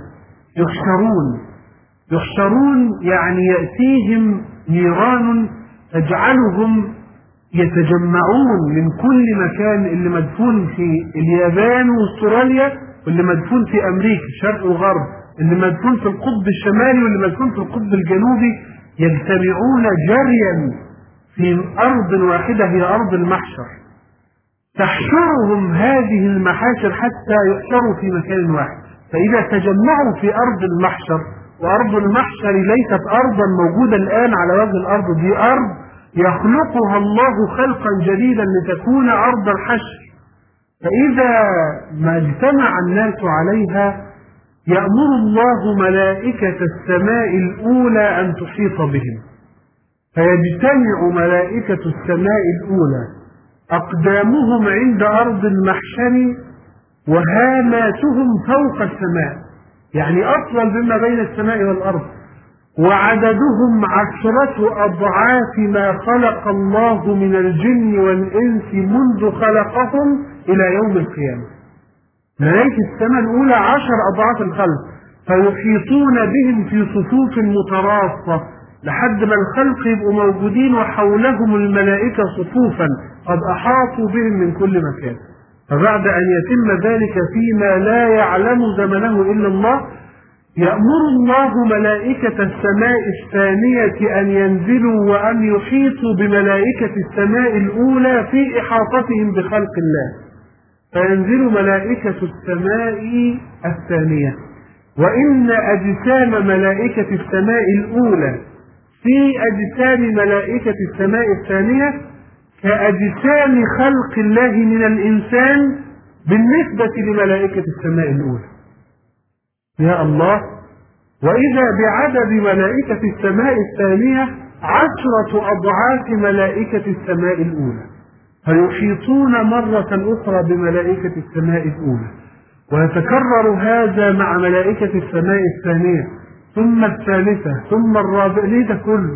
يحشرون، يعني يأتيهم نيران تجعلهم يتجمعون من كل مكان، اللي مدفون في اليابان واستراليا، واللي مدفون في أمريكا شرق وغرب، اللي مدفون في القطب الشمالي واللي مدفون في القطب الجنوبي، يجتمعون جريا في أرض واحدة هي أرض المحشر، تحشرهم هذه المحاشر حتى يحشروا في مكان واحد. فإذا تجمعوا في أرض المحشر، وأرض المحشر ليست أرضا موجودة الآن على وجه الأرض، دي أرض يخلقها الله خلقا جديدا لتكون أرض الحشر. فإذا ما اجتمع الناس عليها يأمر الله ملائكة السماء الأولى أن تحيط بهم، فيجتمع ملائكة السماء الأولى أقدامهم عند أرض المحشر وهاماتهم فوق السماء، يعني أطول مما بين السماء والأرض، وعددهم 10 أضعاف ما خلق الله من الجن والإنس منذ خلقهم إلى يوم القيامة. ملائكة السماء الأولى 10 أضعاف الخلق، فيحيطون بهم في صفوف متراصة لحد ما الخلق يبقوا موجودين وحولهم الملائكة صفوفا قد أحاطوا بهم من كل مكان. فبعد أن يتم ذلك فيما لا يعلم زمنه إلا الله، يأمر الله ملائكة السماء الثانية أن ينزلوا وأن يحيطوا بملائكة السماء الأولى في إحاطتهم بخلق الله. فينزل ملائكة السماء الثانية، وإن أجسام ملائكة السماء الأولى في أجسام ملائكة السماء الثانية كأجسام خلق الله من الإنسان بالنسبة لملائكة السماء الأولى. يا الله! وإذا بعدد ملائكة السماء الثانية 10 أضعاف ملائكة السماء الأولى، فيحيطون مرة أخرى بملائكة السماء الأولى، ويتكرر هذا مع ملائكة السماء الثانية ثم الثالثة ثم الرابعة. ليه ده كله؟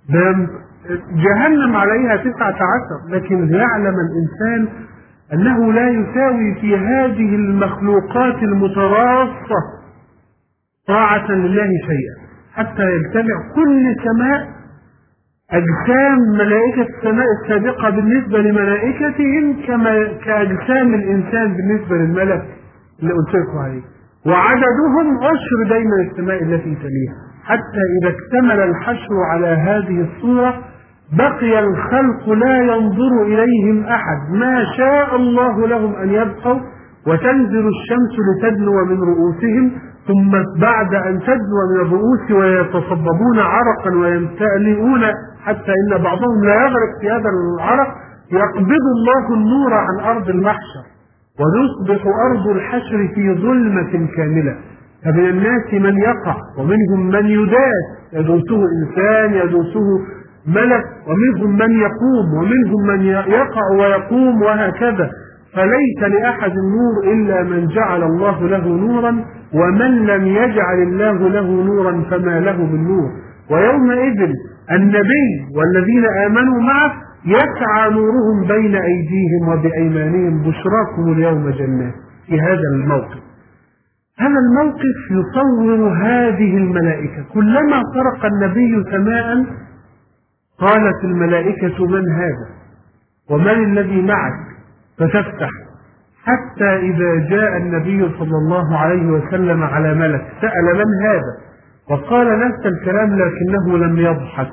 جهنم عليها 19، لكن يعلم الإنسان أنه لا يساوي في هذه المخلوقات المتراصة طاعة لله شيئا، حتى يجتمع كل سماء أجسام ملائكة السماء السابقة بالنسبة لملائكتهم كأجسام الإنسان بالنسبة للملك اللي قلت لكم عليه، وعددهم عشر دايما السماء التي تليها، حتى إذا اكتمل الحشر على هذه الصورة بقي الخلق لا ينظر إليهم أحد، ما شاء الله لهم أن يبقوا، وتنزل الشمس لتدنو من رؤوسهم، ثم بعد أن تدنو من الرؤوس ويتصببون عرقا ويمتلئون حتى إن بعضهم لا يغرق في هذا العرق، يقبض الله النور عن أرض المحشر، ويصبح أرض الحشر في ظلمة كاملة. فمن الناس من يقع، ومنهم من يداس يدوسه إنسان يدوسه ملك، ومنهم من يقوم، ومنهم من يقع ويقوم، وهكذا. فليس لأحد النور إلا من جعل الله له نورا، ومن لم يجعل الله له نورا فما له من نور. ويومئذ النبي والذين آمنوا معه يسعى نورهم بين أيديهم وبأيمانهم بشراكم اليوم جنات. في هذا الموقف، هذا الموقف يصور هذه الملائكة. كلما طرق النبي سماء قالت الملائكة من هذا ومن الذي معك، فتفتح، حتى إذا جاء النبي صلى الله عليه وسلم على ملك سأل من هذا، وقال نفس الكلام لكنه لم يضحك،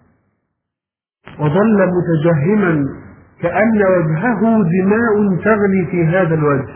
وظل متجهما كأن وجهه دماء تغلي في هذا الوجه.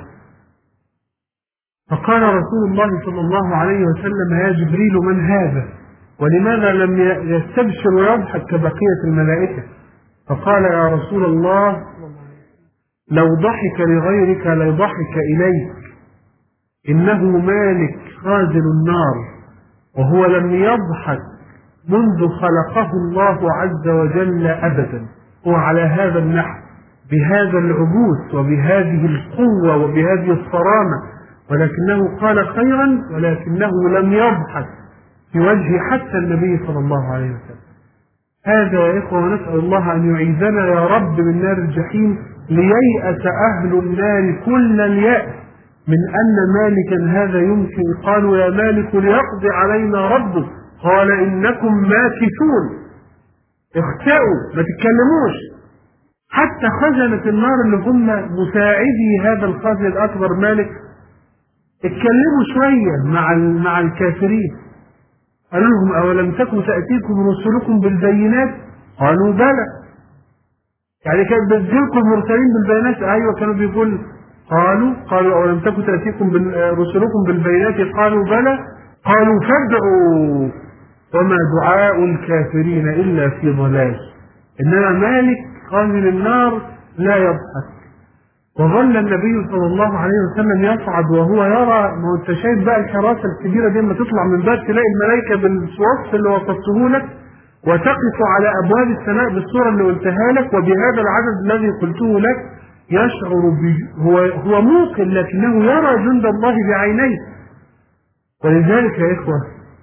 فقال رسول الله صلى الله عليه وسلم: يا جبريل من هذا؟ ولماذا لم يستبشر ويضحك كبقية الملائكة؟ فقال: يا رسول الله، لو ضحك لغيرك لضحك إليك، إنه مالك خازن النار، وهو لم يضحك منذ خلقه الله عز وجل أبدا. هو على هذا النحو بهذا العبوس وبهذه القوة وبهذه الصرامة، ولكنه قال خيرا، ولكنه لم يضحك في وجه حتى النبي صلى الله عليه وسلم. هذا يا إخوة، ونسأل الله أن يعيذنا يا رب من نار الجحيم، لييأس أهل النار كل اليأس من أن مالكا هذا يمكن. قالوا: يا مالك ليقضي علينا ربك، قال: إنكم ماكثون، اختأوا ما تتكلموش. حتى خزنة النار اللي هم مساعدي هذا الخازن الأكبر مالك اتكلموا شوية مع الكافرين، قال لهم أولم تكن تأتيكم رسلكم بالبينات؟ قالوا بلى. يعني كانت بتجيلكم مرسلين بالبينات؟ أيوة كانوا بيقول. قالوا أولم تكن تأتيكم رسلكم بالبينات؟ قالوا بلى. قالوا فادعوا وما دعاء الكافرين إلا في ضلال. إنما مالك قال النار لا يضحك. وظل النبي صلى الله عليه وسلم يصعد وهو يرى، ما انت شايف بقى الحراسه الكبيره دي لما تطلع من باب تلاقي الملائكه بالوصف اللي وصفته لك، وتقف على ابواب السماء بالصوره اللي قلتها لك وبهذا العدد الذي قلته لك، يشعر هو موقن لكنه يرى جند الله بعينيه. ولذلك يا اخوه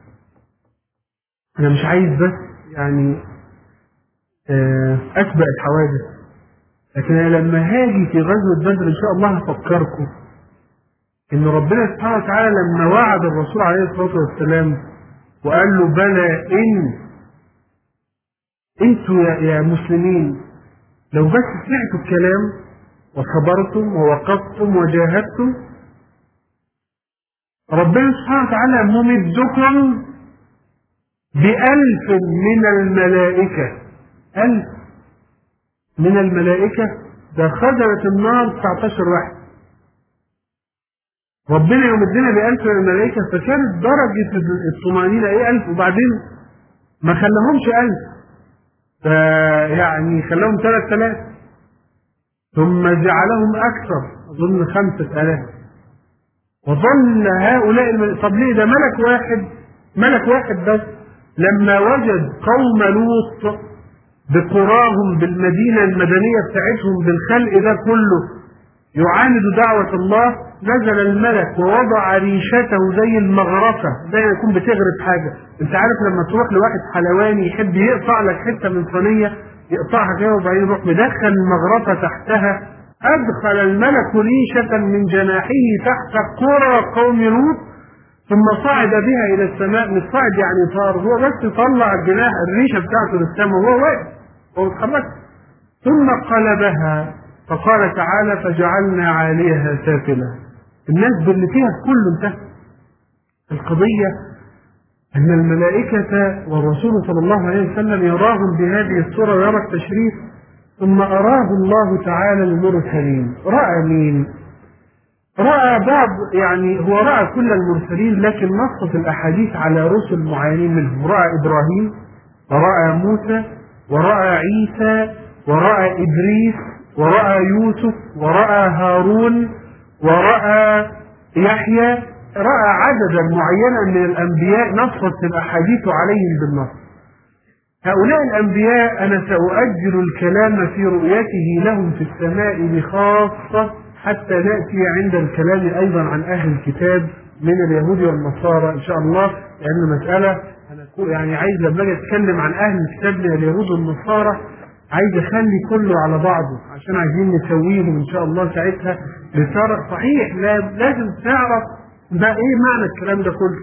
انا مش عايز بس يعني اسبق الحوادث، لكن أنا لما هاجي في غزوة بدر إن شاء الله هفكركم إن ربنا سبحانه وتعالى لما وعد الرسول عليه الصلاة والسلام وقال له بلى إن أنتوا يا مسلمين لو بس سمعتوا الكلام وصبرتم ووقفتم وجاهدتم، ربنا سبحانه وتعالى ممدكم ب1000 من الملائكة. 1000 من الملائكة، ده خزنة النار 19 واحد. ربنا يمدنا ب1000 من الملائكة، فكانت درجة الطمأنينة ايه 1000، وبعدين ما خلاهمش 1000، فيعني خلاهم 3000، ثم جعلهم أكثر أظن 5000. وظل هؤلاء طب ليه ده ملك واحد بس لما وجد قوم لوط بقراهم بالمدينة المدنية بتاعتهم بالخلق ده كله يعاند دعوة الله، نزل الملك ووضع ريشته زي المغرفة، زي ما يكون بتغرف حاجة. انت عارف لما تروح لواحد حلواني يحب يقطع لك حتة من صينية يقطعها كده وبعدين يروح مدخل المغرفة تحتها، أدخل الملك ريشة من جناحه تحت قرى قوم لوط ثم صعد بها إلى السماء. مش صعد يعني طار، هو بس طلع الجناح الريشة بتاعته للسماء وهو واقف واتحرك، ثم قلبها فقال تعالى فجعلنا عاليها سافلة. الناس اللي فيها كله انتهى. القضية أن الملائكة والرسول صلى الله عليه وسلم يراهم بهذه الصورة ويرى التشريف، ثم أراه الله تعالى المرسلين. رأى مين؟ رأى بعض، يعني هو رأى كل المرسلين لكن نصت الأحاديث على رسل معينين منهم. رأى إبراهيم ورأى موسى ورأى عيسى ورأى إدريس ورأى يوسف ورأى هارون ورأى يحيى. رأى عددا معينا من الأنبياء نصت الأحاديث عليهم بالنص. هؤلاء الأنبياء أنا سأؤجل الكلام في رؤيته لهم في السماء بخاصة حتى نأتي عند الكلام أيضا عن أهل الكتاب من اليهود والنصارى إن شاء الله، لأن مسألة أنا يعني عايز لما أجي أتكلم عن أهل الكتاب من اليهود والنصارى عايز أخلي كله على بعضه عشان عايزين نسويهم إن شاء الله ساعتها بصراحة. صحيح لازم تعرف ده إيه معنى الكلام ده كله.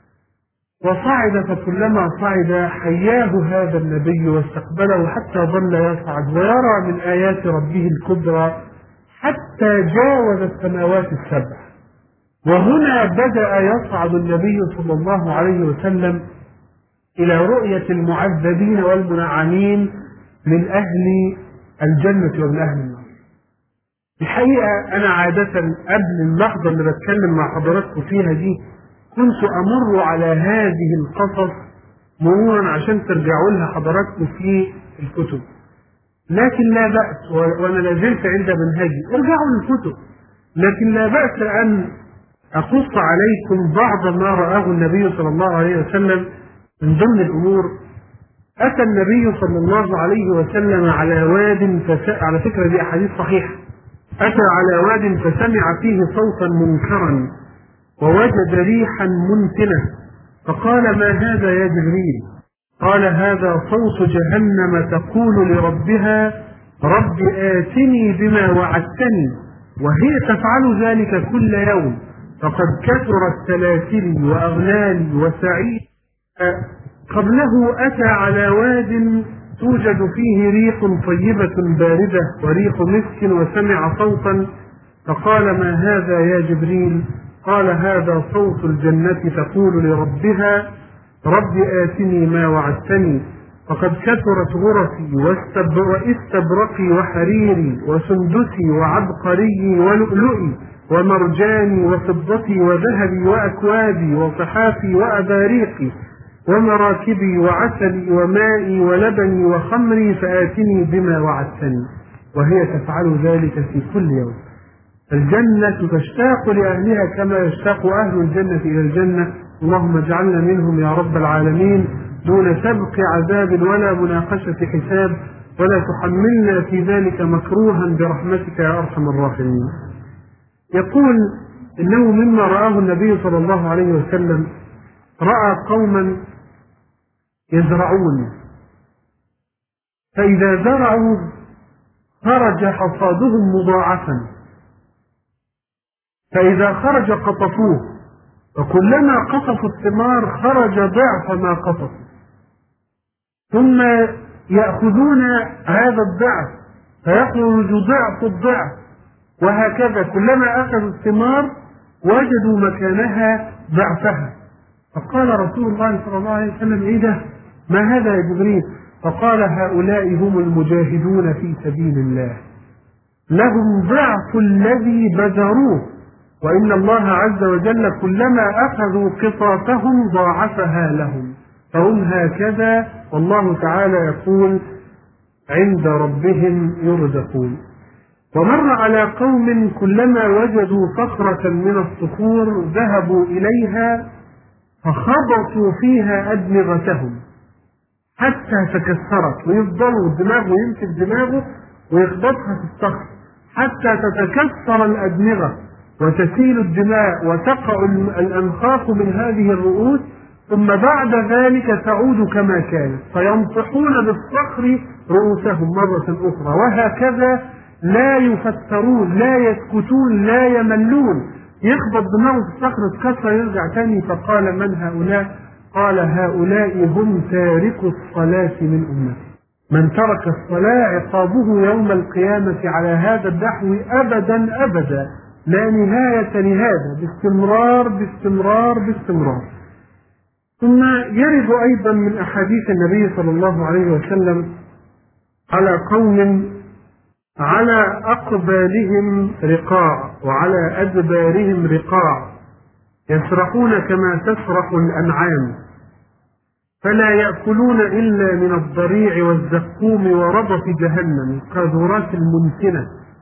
وصعد فكلما صعد حياه هذا النبي واستقبله حتى ظل يصعد ويرى من آيات ربه الكبرى حتى جاوز السماوات السبع. وهنا بدأ يصعد النبي صلى الله عليه وسلم إلى رؤية المعذبين والمنعمين من أهل الجنة ومن أهل النار. الحقيقة أنا عادة قبل اللحظة اللي بتكلم مع حضراتكم فيها دي كنت أمر على هذه القصص مرورا عشان ترجعوا لها حضراتكم في الكتب، لكن لا بأس وأنا لازلت عند منهجي ارجعوا للكتب، لكن لا بأس أن أقص عليكم بعض ما رآه النبي صلى الله عليه وسلم. من ضمن الأمور أتى النبي صلى الله عليه وسلم على واد على فكرة دي أحاديث صحيحة. أتى على واد فسمع فيه صوتا منكرا ووجد ريحا منتنة فقال ما هذا يا جبريل؟ قال هذا صوت جهنم تقول لربها رب آتني بما وعدتني، وهي تفعل ذلك كل يوم فقد كثرت سلاسلي وأغلالي وسعيد. قبله أتى على واد توجد فيه ريح طيبة باردة وريح مسك وسمع صوتا فقال ما هذا يا جبريل؟ قال هذا صوت الجنة تقول لربها رب آتني ما وعدتني فقد كثرت غرفي واستبرقي وحريري وسندسي وعبقري ولؤلؤي ومرجاني وفضتي وذهبي وأكوابي وصحافي وأباريقي ومراكبي وعسلي ومائي ولبني وخمري فآتني بما وعدتني. وهي تفعل ذلك في كل يوم. الجنة تشتاق لأهلها كما يشتاق أهل الجنة إلى الجنة. اللهم اجعلنا منهم يا رب العالمين دون سبق عذاب ولا مناقشة حساب، ولا تحملنا في ذلك مكروها برحمتك يا أرحم الراحمين. يقول إنه مما رآه النبي صلى الله عليه وسلم رأى قوما يزرعون، فإذا زرعوا خرج حصادهم مضاعفا، فإذا خرج قطفوه، وكلما قطفوا الثمار خرج ضعف ما قطفوا، ثم يأخذون هذا الضعف فيخرج ضعف الضعف، وهكذا كلما أخذوا الثمار وجدوا مكانها ضعفها. فقال رسول الله صلى الله عليه وسلم: إيه ده؟ ما هذا يا جبريل؟ فقال: هؤلاء هم المجاهدون في سبيل الله، لهم ضعف الذي بذروه، وإن الله عز وجل كلما أخذوا قطافهم ضاعفها لهم، فهم هكذا، والله تعالى يقول: عند ربهم يرزقون. ومر على قوم كلما وجدوا صخرة من الصخور ذهبوا إليها فخبطوا فيها أدمغتهم حتى تكسرت، ويفضلوا دماغه يمسك دماغه ويخبطها في الصخر حتى تتكسر الأدمغة وتسيل الدماء وتقع الأنخاق من هذه الرؤوس، ثم بعد ذلك تعود كما كانت، فينطحون بالصخر رؤوسهم مرة أخرى، وهكذا لا يفترون، لا يسكتون، لا يملون، يخبط دماغه في الصخر تكسر يرجع تاني. فقال: من هؤلاء؟ قال: هؤلاء هم تاركو الصلاة من أمتي. من ترك الصلاة عقابه يوم القيامة على هذا النحو أبدا أبدا، لا نهاية لهذا، باستمرار باستمرار باستمرار. ثم يرد أيضا من أحاديث النبي صلى الله عليه وسلم على قوم على أقبالهم رقاع وعلى أدبارهم رقاع يسرحون كما تسرح الأنعام، فلا يأكلون إلا من الضريع والزقوم ورضف جهنم القاذورات المنتنة.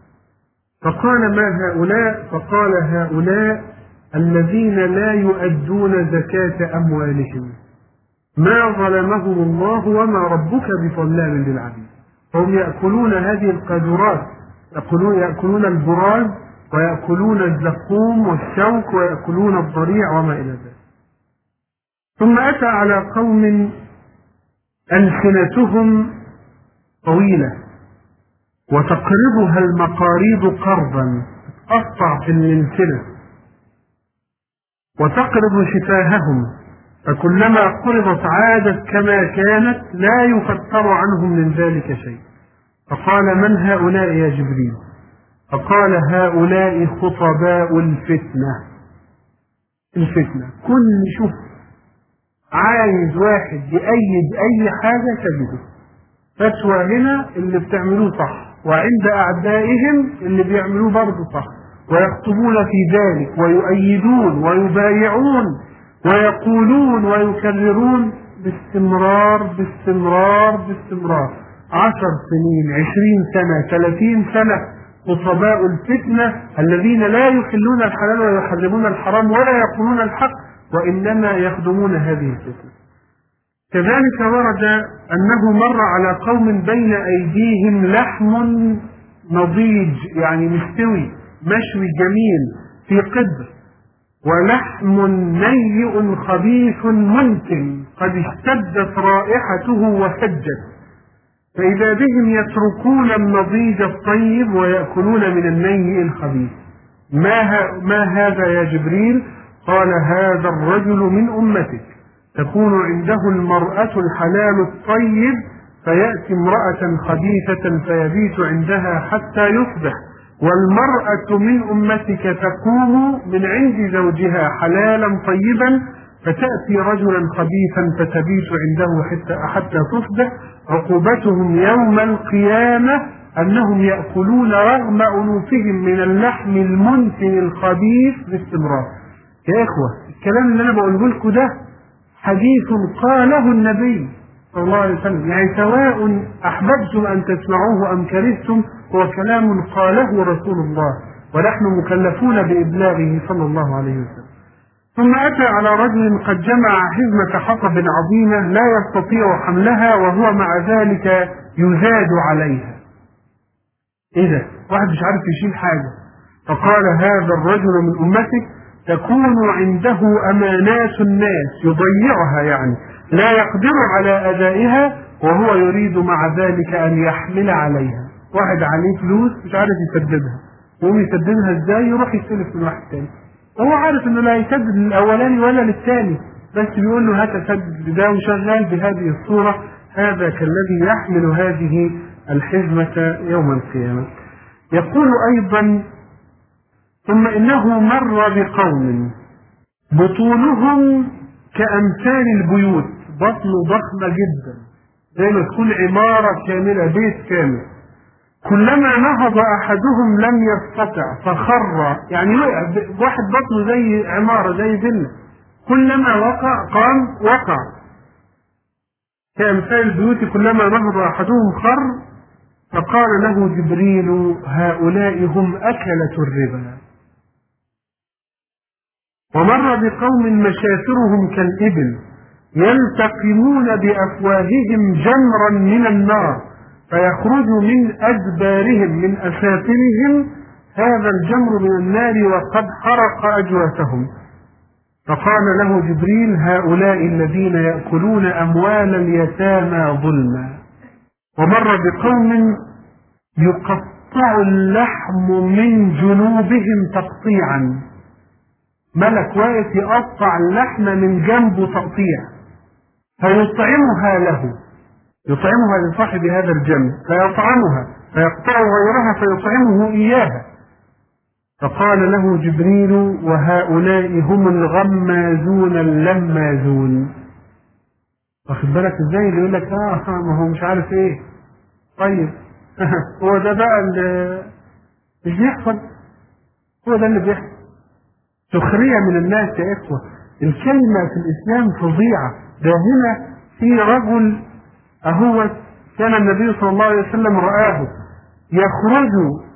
فقال: ما هؤلاء؟ فقال: هؤلاء الذين لا يؤدون زكاة أموالهم، ما ظلمهم الله وما ربك بظلام للعبيد. هم يأكلون هذه القاذورات، يأكلون البراز ويأكلون الزقوم والشوك ويأكلون الضريع وما إلى ذلك. ثم أتى على قوم ألسنتهم طويلة وتقربها المقاريض قرضا، تقطع في الألسنة وتقرب شفاههم، فكلما قرضت عادت كما كانت، لا يفتر عنهم من ذلك شيء. فقال: من هؤلاء يا جبريل؟ فقال: هؤلاء خطباء الفتنة. الفتنة كل شوف عايز واحد يأيد أي حاجة تجده، فتوى هنا اللي بتعملوه صح، وعند أعدائهم اللي بيعملوه برضه صح، ويخطبون في ذلك ويؤيدون ويبايعون ويقولون ويكررون باستمرار باستمرار باستمرار، 10 سنين، 20 سنة، 30 سنة، خطباء الفتنة الذين لا يحلون الحلال ويحرمون الحرام ولا يقولون الحق، وإنما يخدمون هذه الفتنة. كذلك ورد أنه مر على قوم بين أيديهم لحم نضيج، يعني مستوي مشوي جميل في قدر، ولحم نيء خبيث منتن قد اشتدت رائحته وفجت، فإذا بهم يتركون النضيج الطيب ويأكلون من النيء الخبيث. ما هذا يا جبريل؟ قال: هذا الرجل من أمتك تكون عنده المرأة الحلال الطيب، فيأتي امرأة خبيثة فيبيت عندها حتى يصبح، والمرأة من أمتك تقوم من عند زوجها حلالا طيبا فتأتي رجلا خبيثا فتبيت عنده حتى تصبح. عقوبتهم يوم القيامة أنهم يأكلون رغم أنوفهم من اللحم المنتن الخبيث باستمرار. يا إخوة، الكلام اللي أنا بقوله لكم ده حديث قاله النبي صلى الله عليه وسلم، يعني سواء أحببتم أن تسمعوه أم كرهتم، هو كلام قاله رسول الله ونحن مكلفون بإبلاغه صلى الله عليه وسلم. ثم أتى على رجل قد جمع حزمة حطب عظيمة لا يستطيع حملها وهو مع ذلك يزاد عليها. إيه ده؟ واحد مش عارف يشيل حاجة. فقال هذا الرجل من أمتك تكون عنده أمانات الناس يضيعها، يعني لا يقدر على أدائها وهو يريد مع ذلك أن يحمل عليها. واحد عليه فلوس مش عارف يسددها، يقوم يسددها ازاي؟ يروح يستلف من واحد تاني، وهو عارف انه لا يسدد للاولاني ولا للثاني، بس بيقول له هات اسدد ده، وشغال بهذه الصورة. هذا كالذي يحمل هذه الحزمة يوم القيامة. يقول ايضا ثم انه مر بقوم بطونهم كامثال البيوت، بطنه ضخمة جدا زي ما تكون عمارة كاملة، بيت كامل، كلما نهض احدهم لم يستطع فخر، يعني واحد بطنه زي عمارة زي فيلا، كلما وقع قام وقع، كأمثال البيوت كلما نهض احدهم خر. فقال له جبريل هؤلاء هم أكلة الربا. ومر بقوم مشافرهم كالإبل يلتقمون بأفواههم جمرا من النار فيخرج من أدبارهم من أسافلهم هذا الجمر من النار وقد حرق أجوافهم. فقال له جبريل هؤلاء الذين يأكلون أموال اليتامى ظلما. ومر بقوم يقطع اللحم من جنوبهم تقطيعا، ملك واقف يقطع اللحم من جنبه تقطيع، فيطعمها له، يطعمها لصاحب هذا الجنب فيطعمها، فيقطع غيرها فيطعمه إياها. فقال له جبريل وهؤلاء هم الغمازون اللمازون. واخد بالك ازاي؟ اللي يقول لك ما هو مش عارف ايه. طيب هو ده بقى اللي مش بيحصل، هو ده اللي بيحصل. سخرية من الناس يا إخوة. الكلمة في الإسلام فظيعة. ده هنا في رجل أهو كان النبي صلى الله عليه وسلم رآه يخرج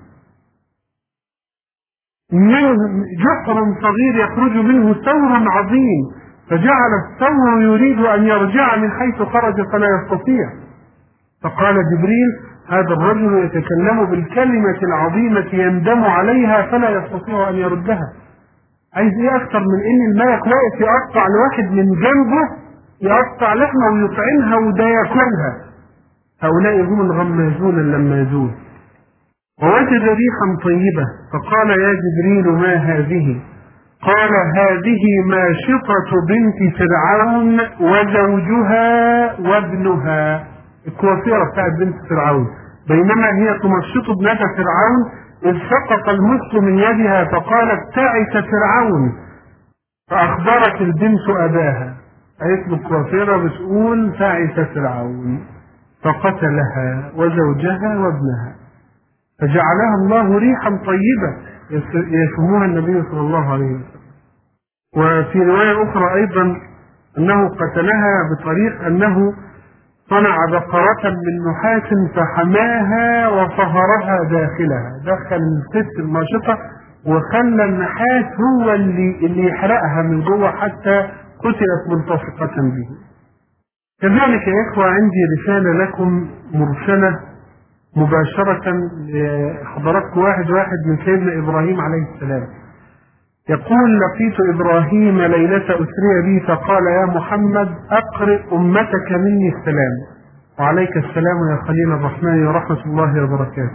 من جحر صغير يخرج منه ثور عظيم، فجعل الثور يريد أن يرجع من حيث خرج فلا يستطيع. فقال جبريل هذا الرجل يتكلم بالكلمة العظيمة يندم عليها فلا يستطيع أن يردها. عايز ايه اكتر من ان الملك واقف يقطع لواحد من جنبه، يقطع لحمه ويطعمها وده ياكلها. هؤلاء هم الغمازون اللمازون. ووجد ريحا طيبة فقال يا جبريل ما هذه؟ قال هذه ماشطة بنت فرعون وزوجها وابنها. الكوافيرة بتاعت بنت فرعون، بينما هي تمشط ابنة فرعون إذ سقط المسك من يدها فقالت تعس فرعون، فأخبرت البنت أباها، قالت له الكوافيرة بتقول تعس فرعون، فقتلها وزوجها وابنها، فجعلها الله ريحا طيبة يشمها النبي صلى الله عليه وسلم. وفي رواية أخرى أيضا أنه قتلها بطريق أنه صنع بقرة من نحاس فحماها وصهرها داخلها، دخل الست الماشطة وخلى النحاس هو اللي يحرقها من جوه حتى قتلت ملتصقة به. كذلك يا إخوة عندي رسالة لكم مرسلة مباشرة لحضراتكم واحد من سيدنا إبراهيم عليه السلام. يقول لقيت إبراهيم ليلة أسري بي فقال يا محمد أقرئ أمتك مني السلام. وعليك السلام يا خليل الرحمن ورحمة الله وبركاته.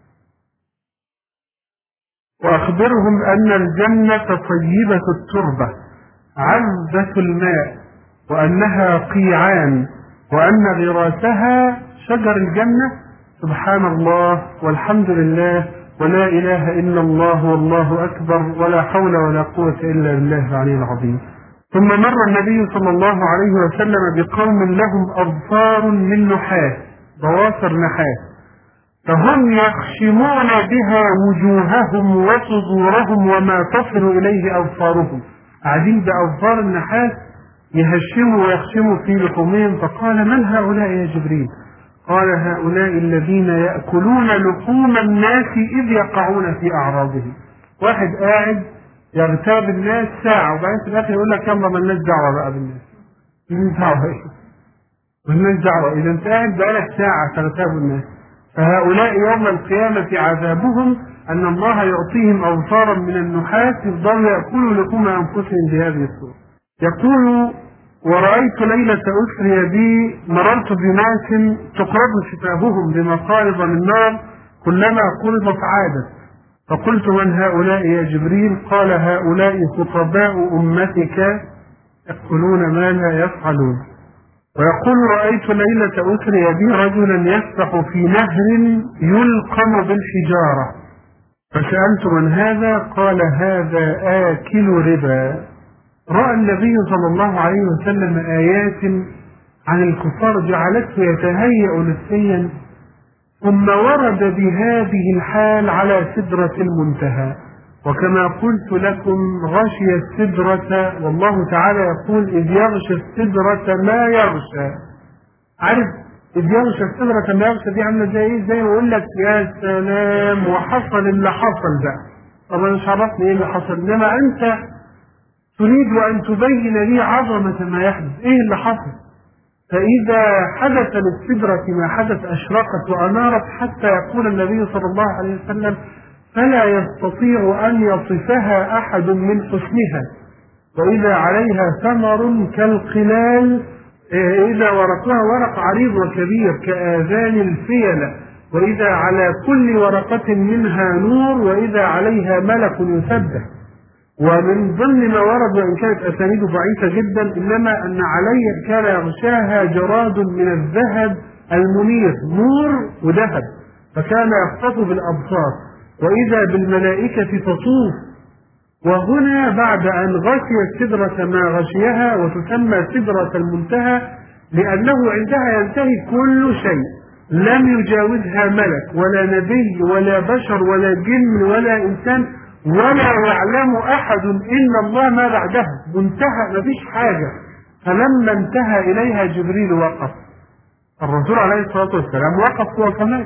وأخبرهم أن الجنة طيبة التربة عذبة الماء وأنها قيعان وأن غراسها شجر الجنة سبحان الله والحمد لله ولا إله إلا الله والله أكبر ولا حول ولا قوة إلا بالله العلي العظيم. ثم مر النبي صلى الله عليه وسلم بقوم لهم أظفار من نحاس، ضوافر نحاس، فهم يخشمون بها وجوههم وصدورهم وما تصل إليه أظفارهم، قاعدين بأظفار النحاس يهشموا ويخشموا في لحومهم. فقال: من هؤلاء يا جبريل؟ قال: هؤلاء الذين يأكلون لحوم الناس إذ يقعون في أعراضهم. واحد قاعد يغتاب الناس ساعة وبعدين في الآخر يقول لك يلا مالناش دعوة بقى بالناس. مالناش دعوة إيه؟ مالناش دعوة. إذا أنت قاعد بقالك ساعة تغتاب الناس. فهؤلاء يوم القيامة عذابهم أن الله يعطيهم أوصارا من النحاس يفضلوا يأكلوا لحوم أنفسهم بهذه الصورة. يقول: ورأيت ليلة أسري بي مررت بناس تقرض شفاههم بمقارض من نار كلما قرضت عادت، فقلت: من هؤلاء يا جبريل؟ قال: هؤلاء خطباء أمتك يأكلون ما لا يفعلون. ويقول: رأيت ليلة أسري بي رجلا يسبح في نهر يلقم بالحجارة، فسألت: من هذا؟ قال: هذا آكل ربا. رأى النبي صلى الله عليه وسلم آيات عن الكفار جعلته يتهيأ نفسيا، ثم ورد بهذه الحال على سدرة المنتهى. وكما قلت لكم غشي السدرة، والله تعالى يقول: إذ يغشى السدرة ما يغشى. عارف إذ يغشى السدرة ما يغشى دي عاملة زي إيه؟ زي ما يقول لك يا سلام وحصل اللي حصل بقى. طبعا مش عرفني إيه اللي حصل، إنما أنت تريد أن تبين لي عظمة ما يحدث، إيه اللي حصل. فإذا حدث للسدرة ما حدث أشرقت وأنارت، حتى يقول النبي صلى الله عليه وسلم: فلا يستطيع أن يصفها أحد من حسنها، وإذا عليها ثمر كالقلال، إذا ورقها ورق عريض وكبير كآذان الفيلة، وإذا على كل ورقة منها نور، وإذا عليها ملك يسبح. ومن ضمن ما ورد وإن كانت أسانيده ضعيفة جدا، إنما أن علي كان يغشاها جراد من الذهب المنير، نور وذهب، فكان يخطف بالأبصار، وإذا بالملائكة تطوف. وهنا بعد أن غشي السدرة ما غشيها، وتسمى سدرة المنتهى لأنه عندها ينتهي كل شيء، لم يجاوزها ملك ولا نبي ولا بشر ولا جن ولا إنسان، ولا يعلم أحد إلا الله ما بعدها، منتهى مفيش حاجة. فلما انتهى إليها جبريل وقف، الرسول عليه الصلاة والسلام وقف هو كمان،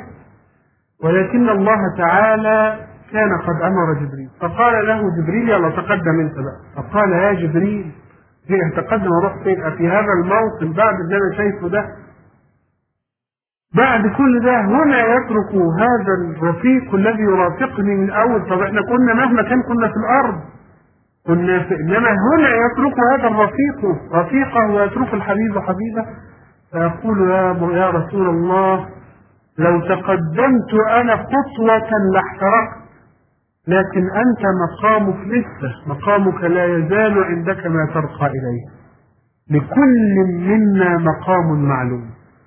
ولكن الله تعالى كان قد أمر جبريل، فقال له جبريل: يلا تقدم انت بقى. فقال: يا جبريل تقدم وروح فين؟ في هذا الموطن بعد اللي أنا شايفه ده، بعد كل ده هنا يترك هذا الرفيق الذي يرافقني من أول. طب احنا كنا مهما كنا في الأرض كنا إنما هنا يترك هذا الرفيق رفيقه ويترك الحبيب حبيبه. فيقول: يا رسول الله، لو تقدمت أنا خطوة لاحترقت، لكن أنت مقامك لسه، مقامك لا يزال عندك ما ترقى إليه، لكل منا مقام معلوم.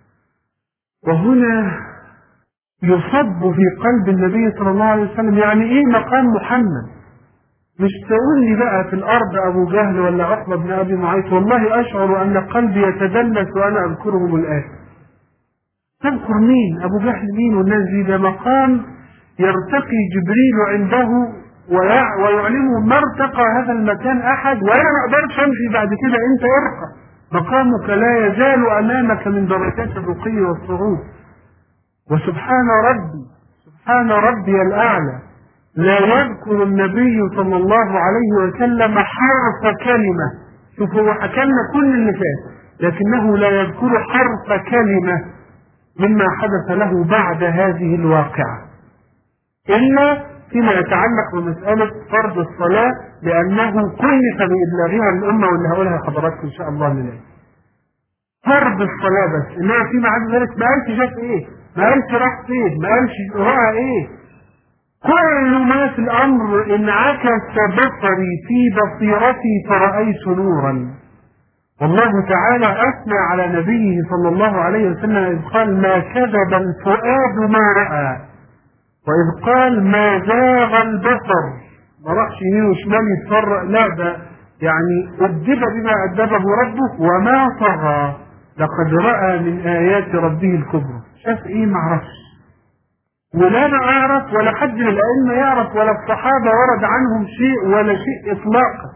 وهنا يصب في قلب النبي صلى الله عليه وسلم يعني ايه مقام محمد. مش تقول لي بقى في الارض ابو جهل ولا عقبة بن ابي معيط، والله اشعر ان قلبي يتدلس وانا اذكرهم الان. تذكر مين؟ ابو جهل مين والناس دي؟ ده مقام يرتقي جبريل عنده ويعلمه ما ارتقى هذا المكان احد، وانا ما اقدرش امشي بعد كده، انت ارقى. مقامك لا يزال امامك من درجات الرقي والصعود. وسبحان ربي، سبحان ربي الأعلى، لا يذكر النبي صلى الله عليه وسلم حرف كلمة. شوف هو حكى لنا كل اللي فات، لكنه لا يذكر حرف كلمة مما حدث له بعد هذه الواقعة، إلا فيما يتعلق بمسألة فرض الصلاة، لأنه كلف بإبلاغها الأمة، واللي هقولها حضراتكم إن شاء الله من الآن. فرض الصلاة بس، إنما فيما عدا ذلك ما قالش شاف إيه، ما قالش راح فين، ما قالش رأى إيه. كل ما في الأمر انعكس بصري في بصيرتي فرأيت نورا. والله تعالى أثنى على نبيه صلى الله عليه وسلم إذ قال: ما كذب الفؤاد ما رأى، وإذ قال: ما زاغ البصر، ما راحش يمين وشمال يتفرق، لا ده يعني أدب بما أدبه ربه وما طغى، لقد رأى من آيات ربه الكبرى. شاف إيه؟ معرفش، ولا أنا أعرف ولا حد من الأئمة يعرف ولا الصحابة ورد عنهم شيء ولا شيء إطلاقا،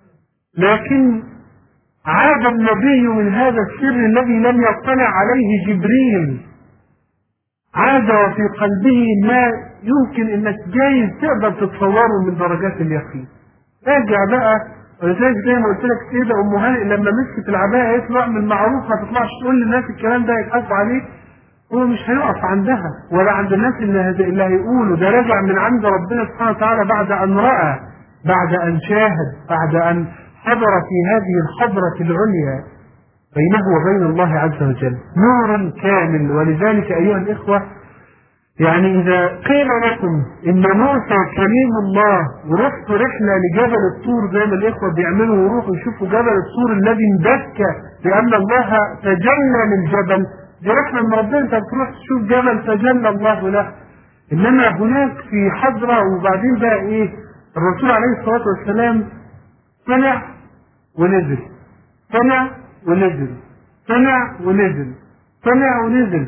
لكن عاد النبي من هذا السر الذي لم يطلع عليه جبريل، عاد وفي قلبه ما يمكن انك جايز تقدر تتصوره من درجات اليقين. راجع بقى، ولذلك زي ما قلت لك سيدة ام هانئ لما مسكت العباءة يطلع من المعروف ما تطلعش تقول للناس الكلام ده يتحاسبوا عليه، هو مش هيقف عندها ولا عند الناس اللي هيقولوا ده راجع من عند ربنا سبحانه وتعالى بعد ان رأى، بعد ان شاهد، بعد ان حضر في هذه الحضرة العليا بينه وبين الله عز وجل نور كامل. ولذلك أيها الإخوة، يعني إذا قيل لكم إن موسى كليم الله ورحتوا رحلة لجبل الطور زي ما الإخوة بيعملوا ويروحوا يشوفوا جبل الطور الذي اندك لأن الله تجلى للجبل، دي رحلة من ربنا، أنت بتروح تشوف جبل تجلى الله له. إنما هناك في حضرة وبعدين بقى إيه؟ الرسول عليه الصلاة والسلام طلع ونزل، طلع ونزل، طلع ونزل، طلع ونزل.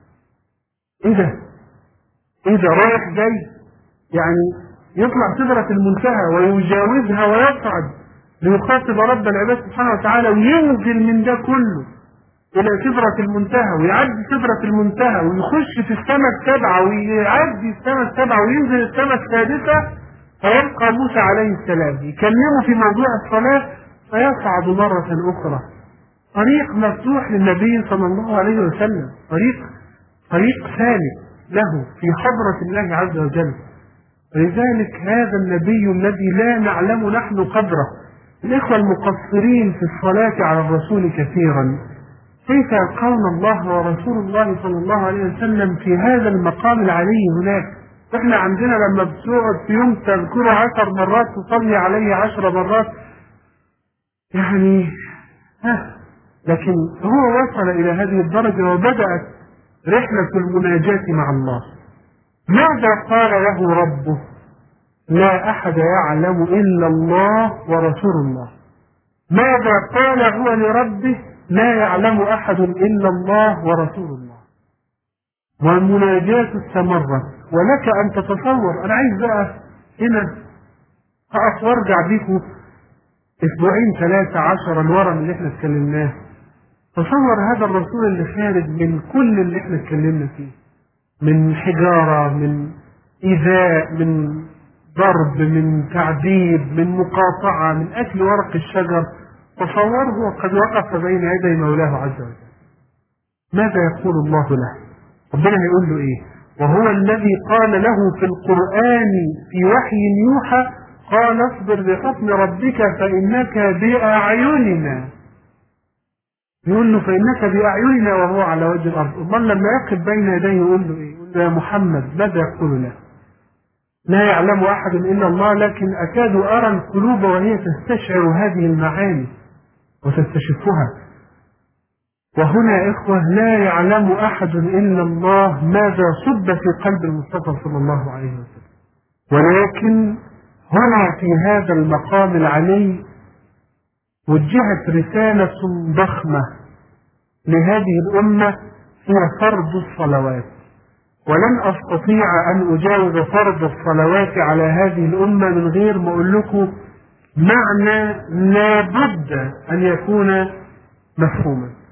ايه ده؟ ايه ده؟ رايح جاي، يعني يطلع سدرة المنتهى ويجاوزها ويصعد ليخاطب رب العباد سبحانه وتعالى، وينزل من ده كله الى سدرة المنتهى ويعدي سدرة المنتهى ويخش في السماء السبعة ويعدي السماء السبعة وينزل السماء السادسة، فيبقى موسى عليه السلام يكلمه في موضوع الصلاة فيصعد مرة أخرى. طريق مفتوح للنبي صلى الله عليه وسلم، طريق ثالث له في حضرة الله عز وجل. لذلك هذا النبي الذي لا نعلم نحن قدره، الإخوة المقصرين في الصلاة على الرسول كثيرا، كيف يلقون الله ورسول الله صلى الله عليه وسلم في هذا المقام العلي هناك؟ احنا عندنا لما بتقعد في يوم تذكره 10 مرات تصلي عليه 10 مرات، يعني لكن هو وصل إلى هذه الدرجة وبدأت رحلة المناجاة مع الله. ماذا قال له ربه؟ لا أحد يعلم إلا الله ورسول الله. ماذا قال هو لربه؟ لا يعلم أحد إلا الله ورسول الله. والمناجاة استمرت، ولك أن تتصور. أنا عايز بقى هنا أقف وارجع بيكم 2-3 الورا اللي احنا اتكلمناه. تصور هذا الرسول اللي خارج من كل اللي احنا اتكلمنا فيه، من حجارة، من إيذاء، من ضرب، من تعذيب، من مقاطعة، من أكل ورق الشجر. تصوره قد وقف بين يدي مولاه عز وجل. ماذا يقول الله له؟ ربنا هيقول له إيه؟ وهو الذي قال له في القرآن في وحي يوحى قال اصبر لحكم ربك فإنك بأعيننا. يقول له فإنك بأعيننا وهو على وجه الأرض. الله لما يقف بين يديه يقول له إيه؟ يقول له يا محمد ماذا يقول له؟ لا يعلم أحد إلا الله، لكن أكاد أرى القلوب وهي تستشعر هذه المعاني وتستشفها. وهنا يا إخوة لا يعلم أحد إلا الله ماذا صب في قلب المصطفى صلى الله عليه وسلم. ولكن هنا في هذا المقام العلي وجهت رسالة ضخمة لهذه الأمة هي فرض الصلوات. ولن أستطيع أن أجاوز فرض الصلوات على هذه الأمة من غير ما أقول لكم معنى لابد أن يكون مفهوما.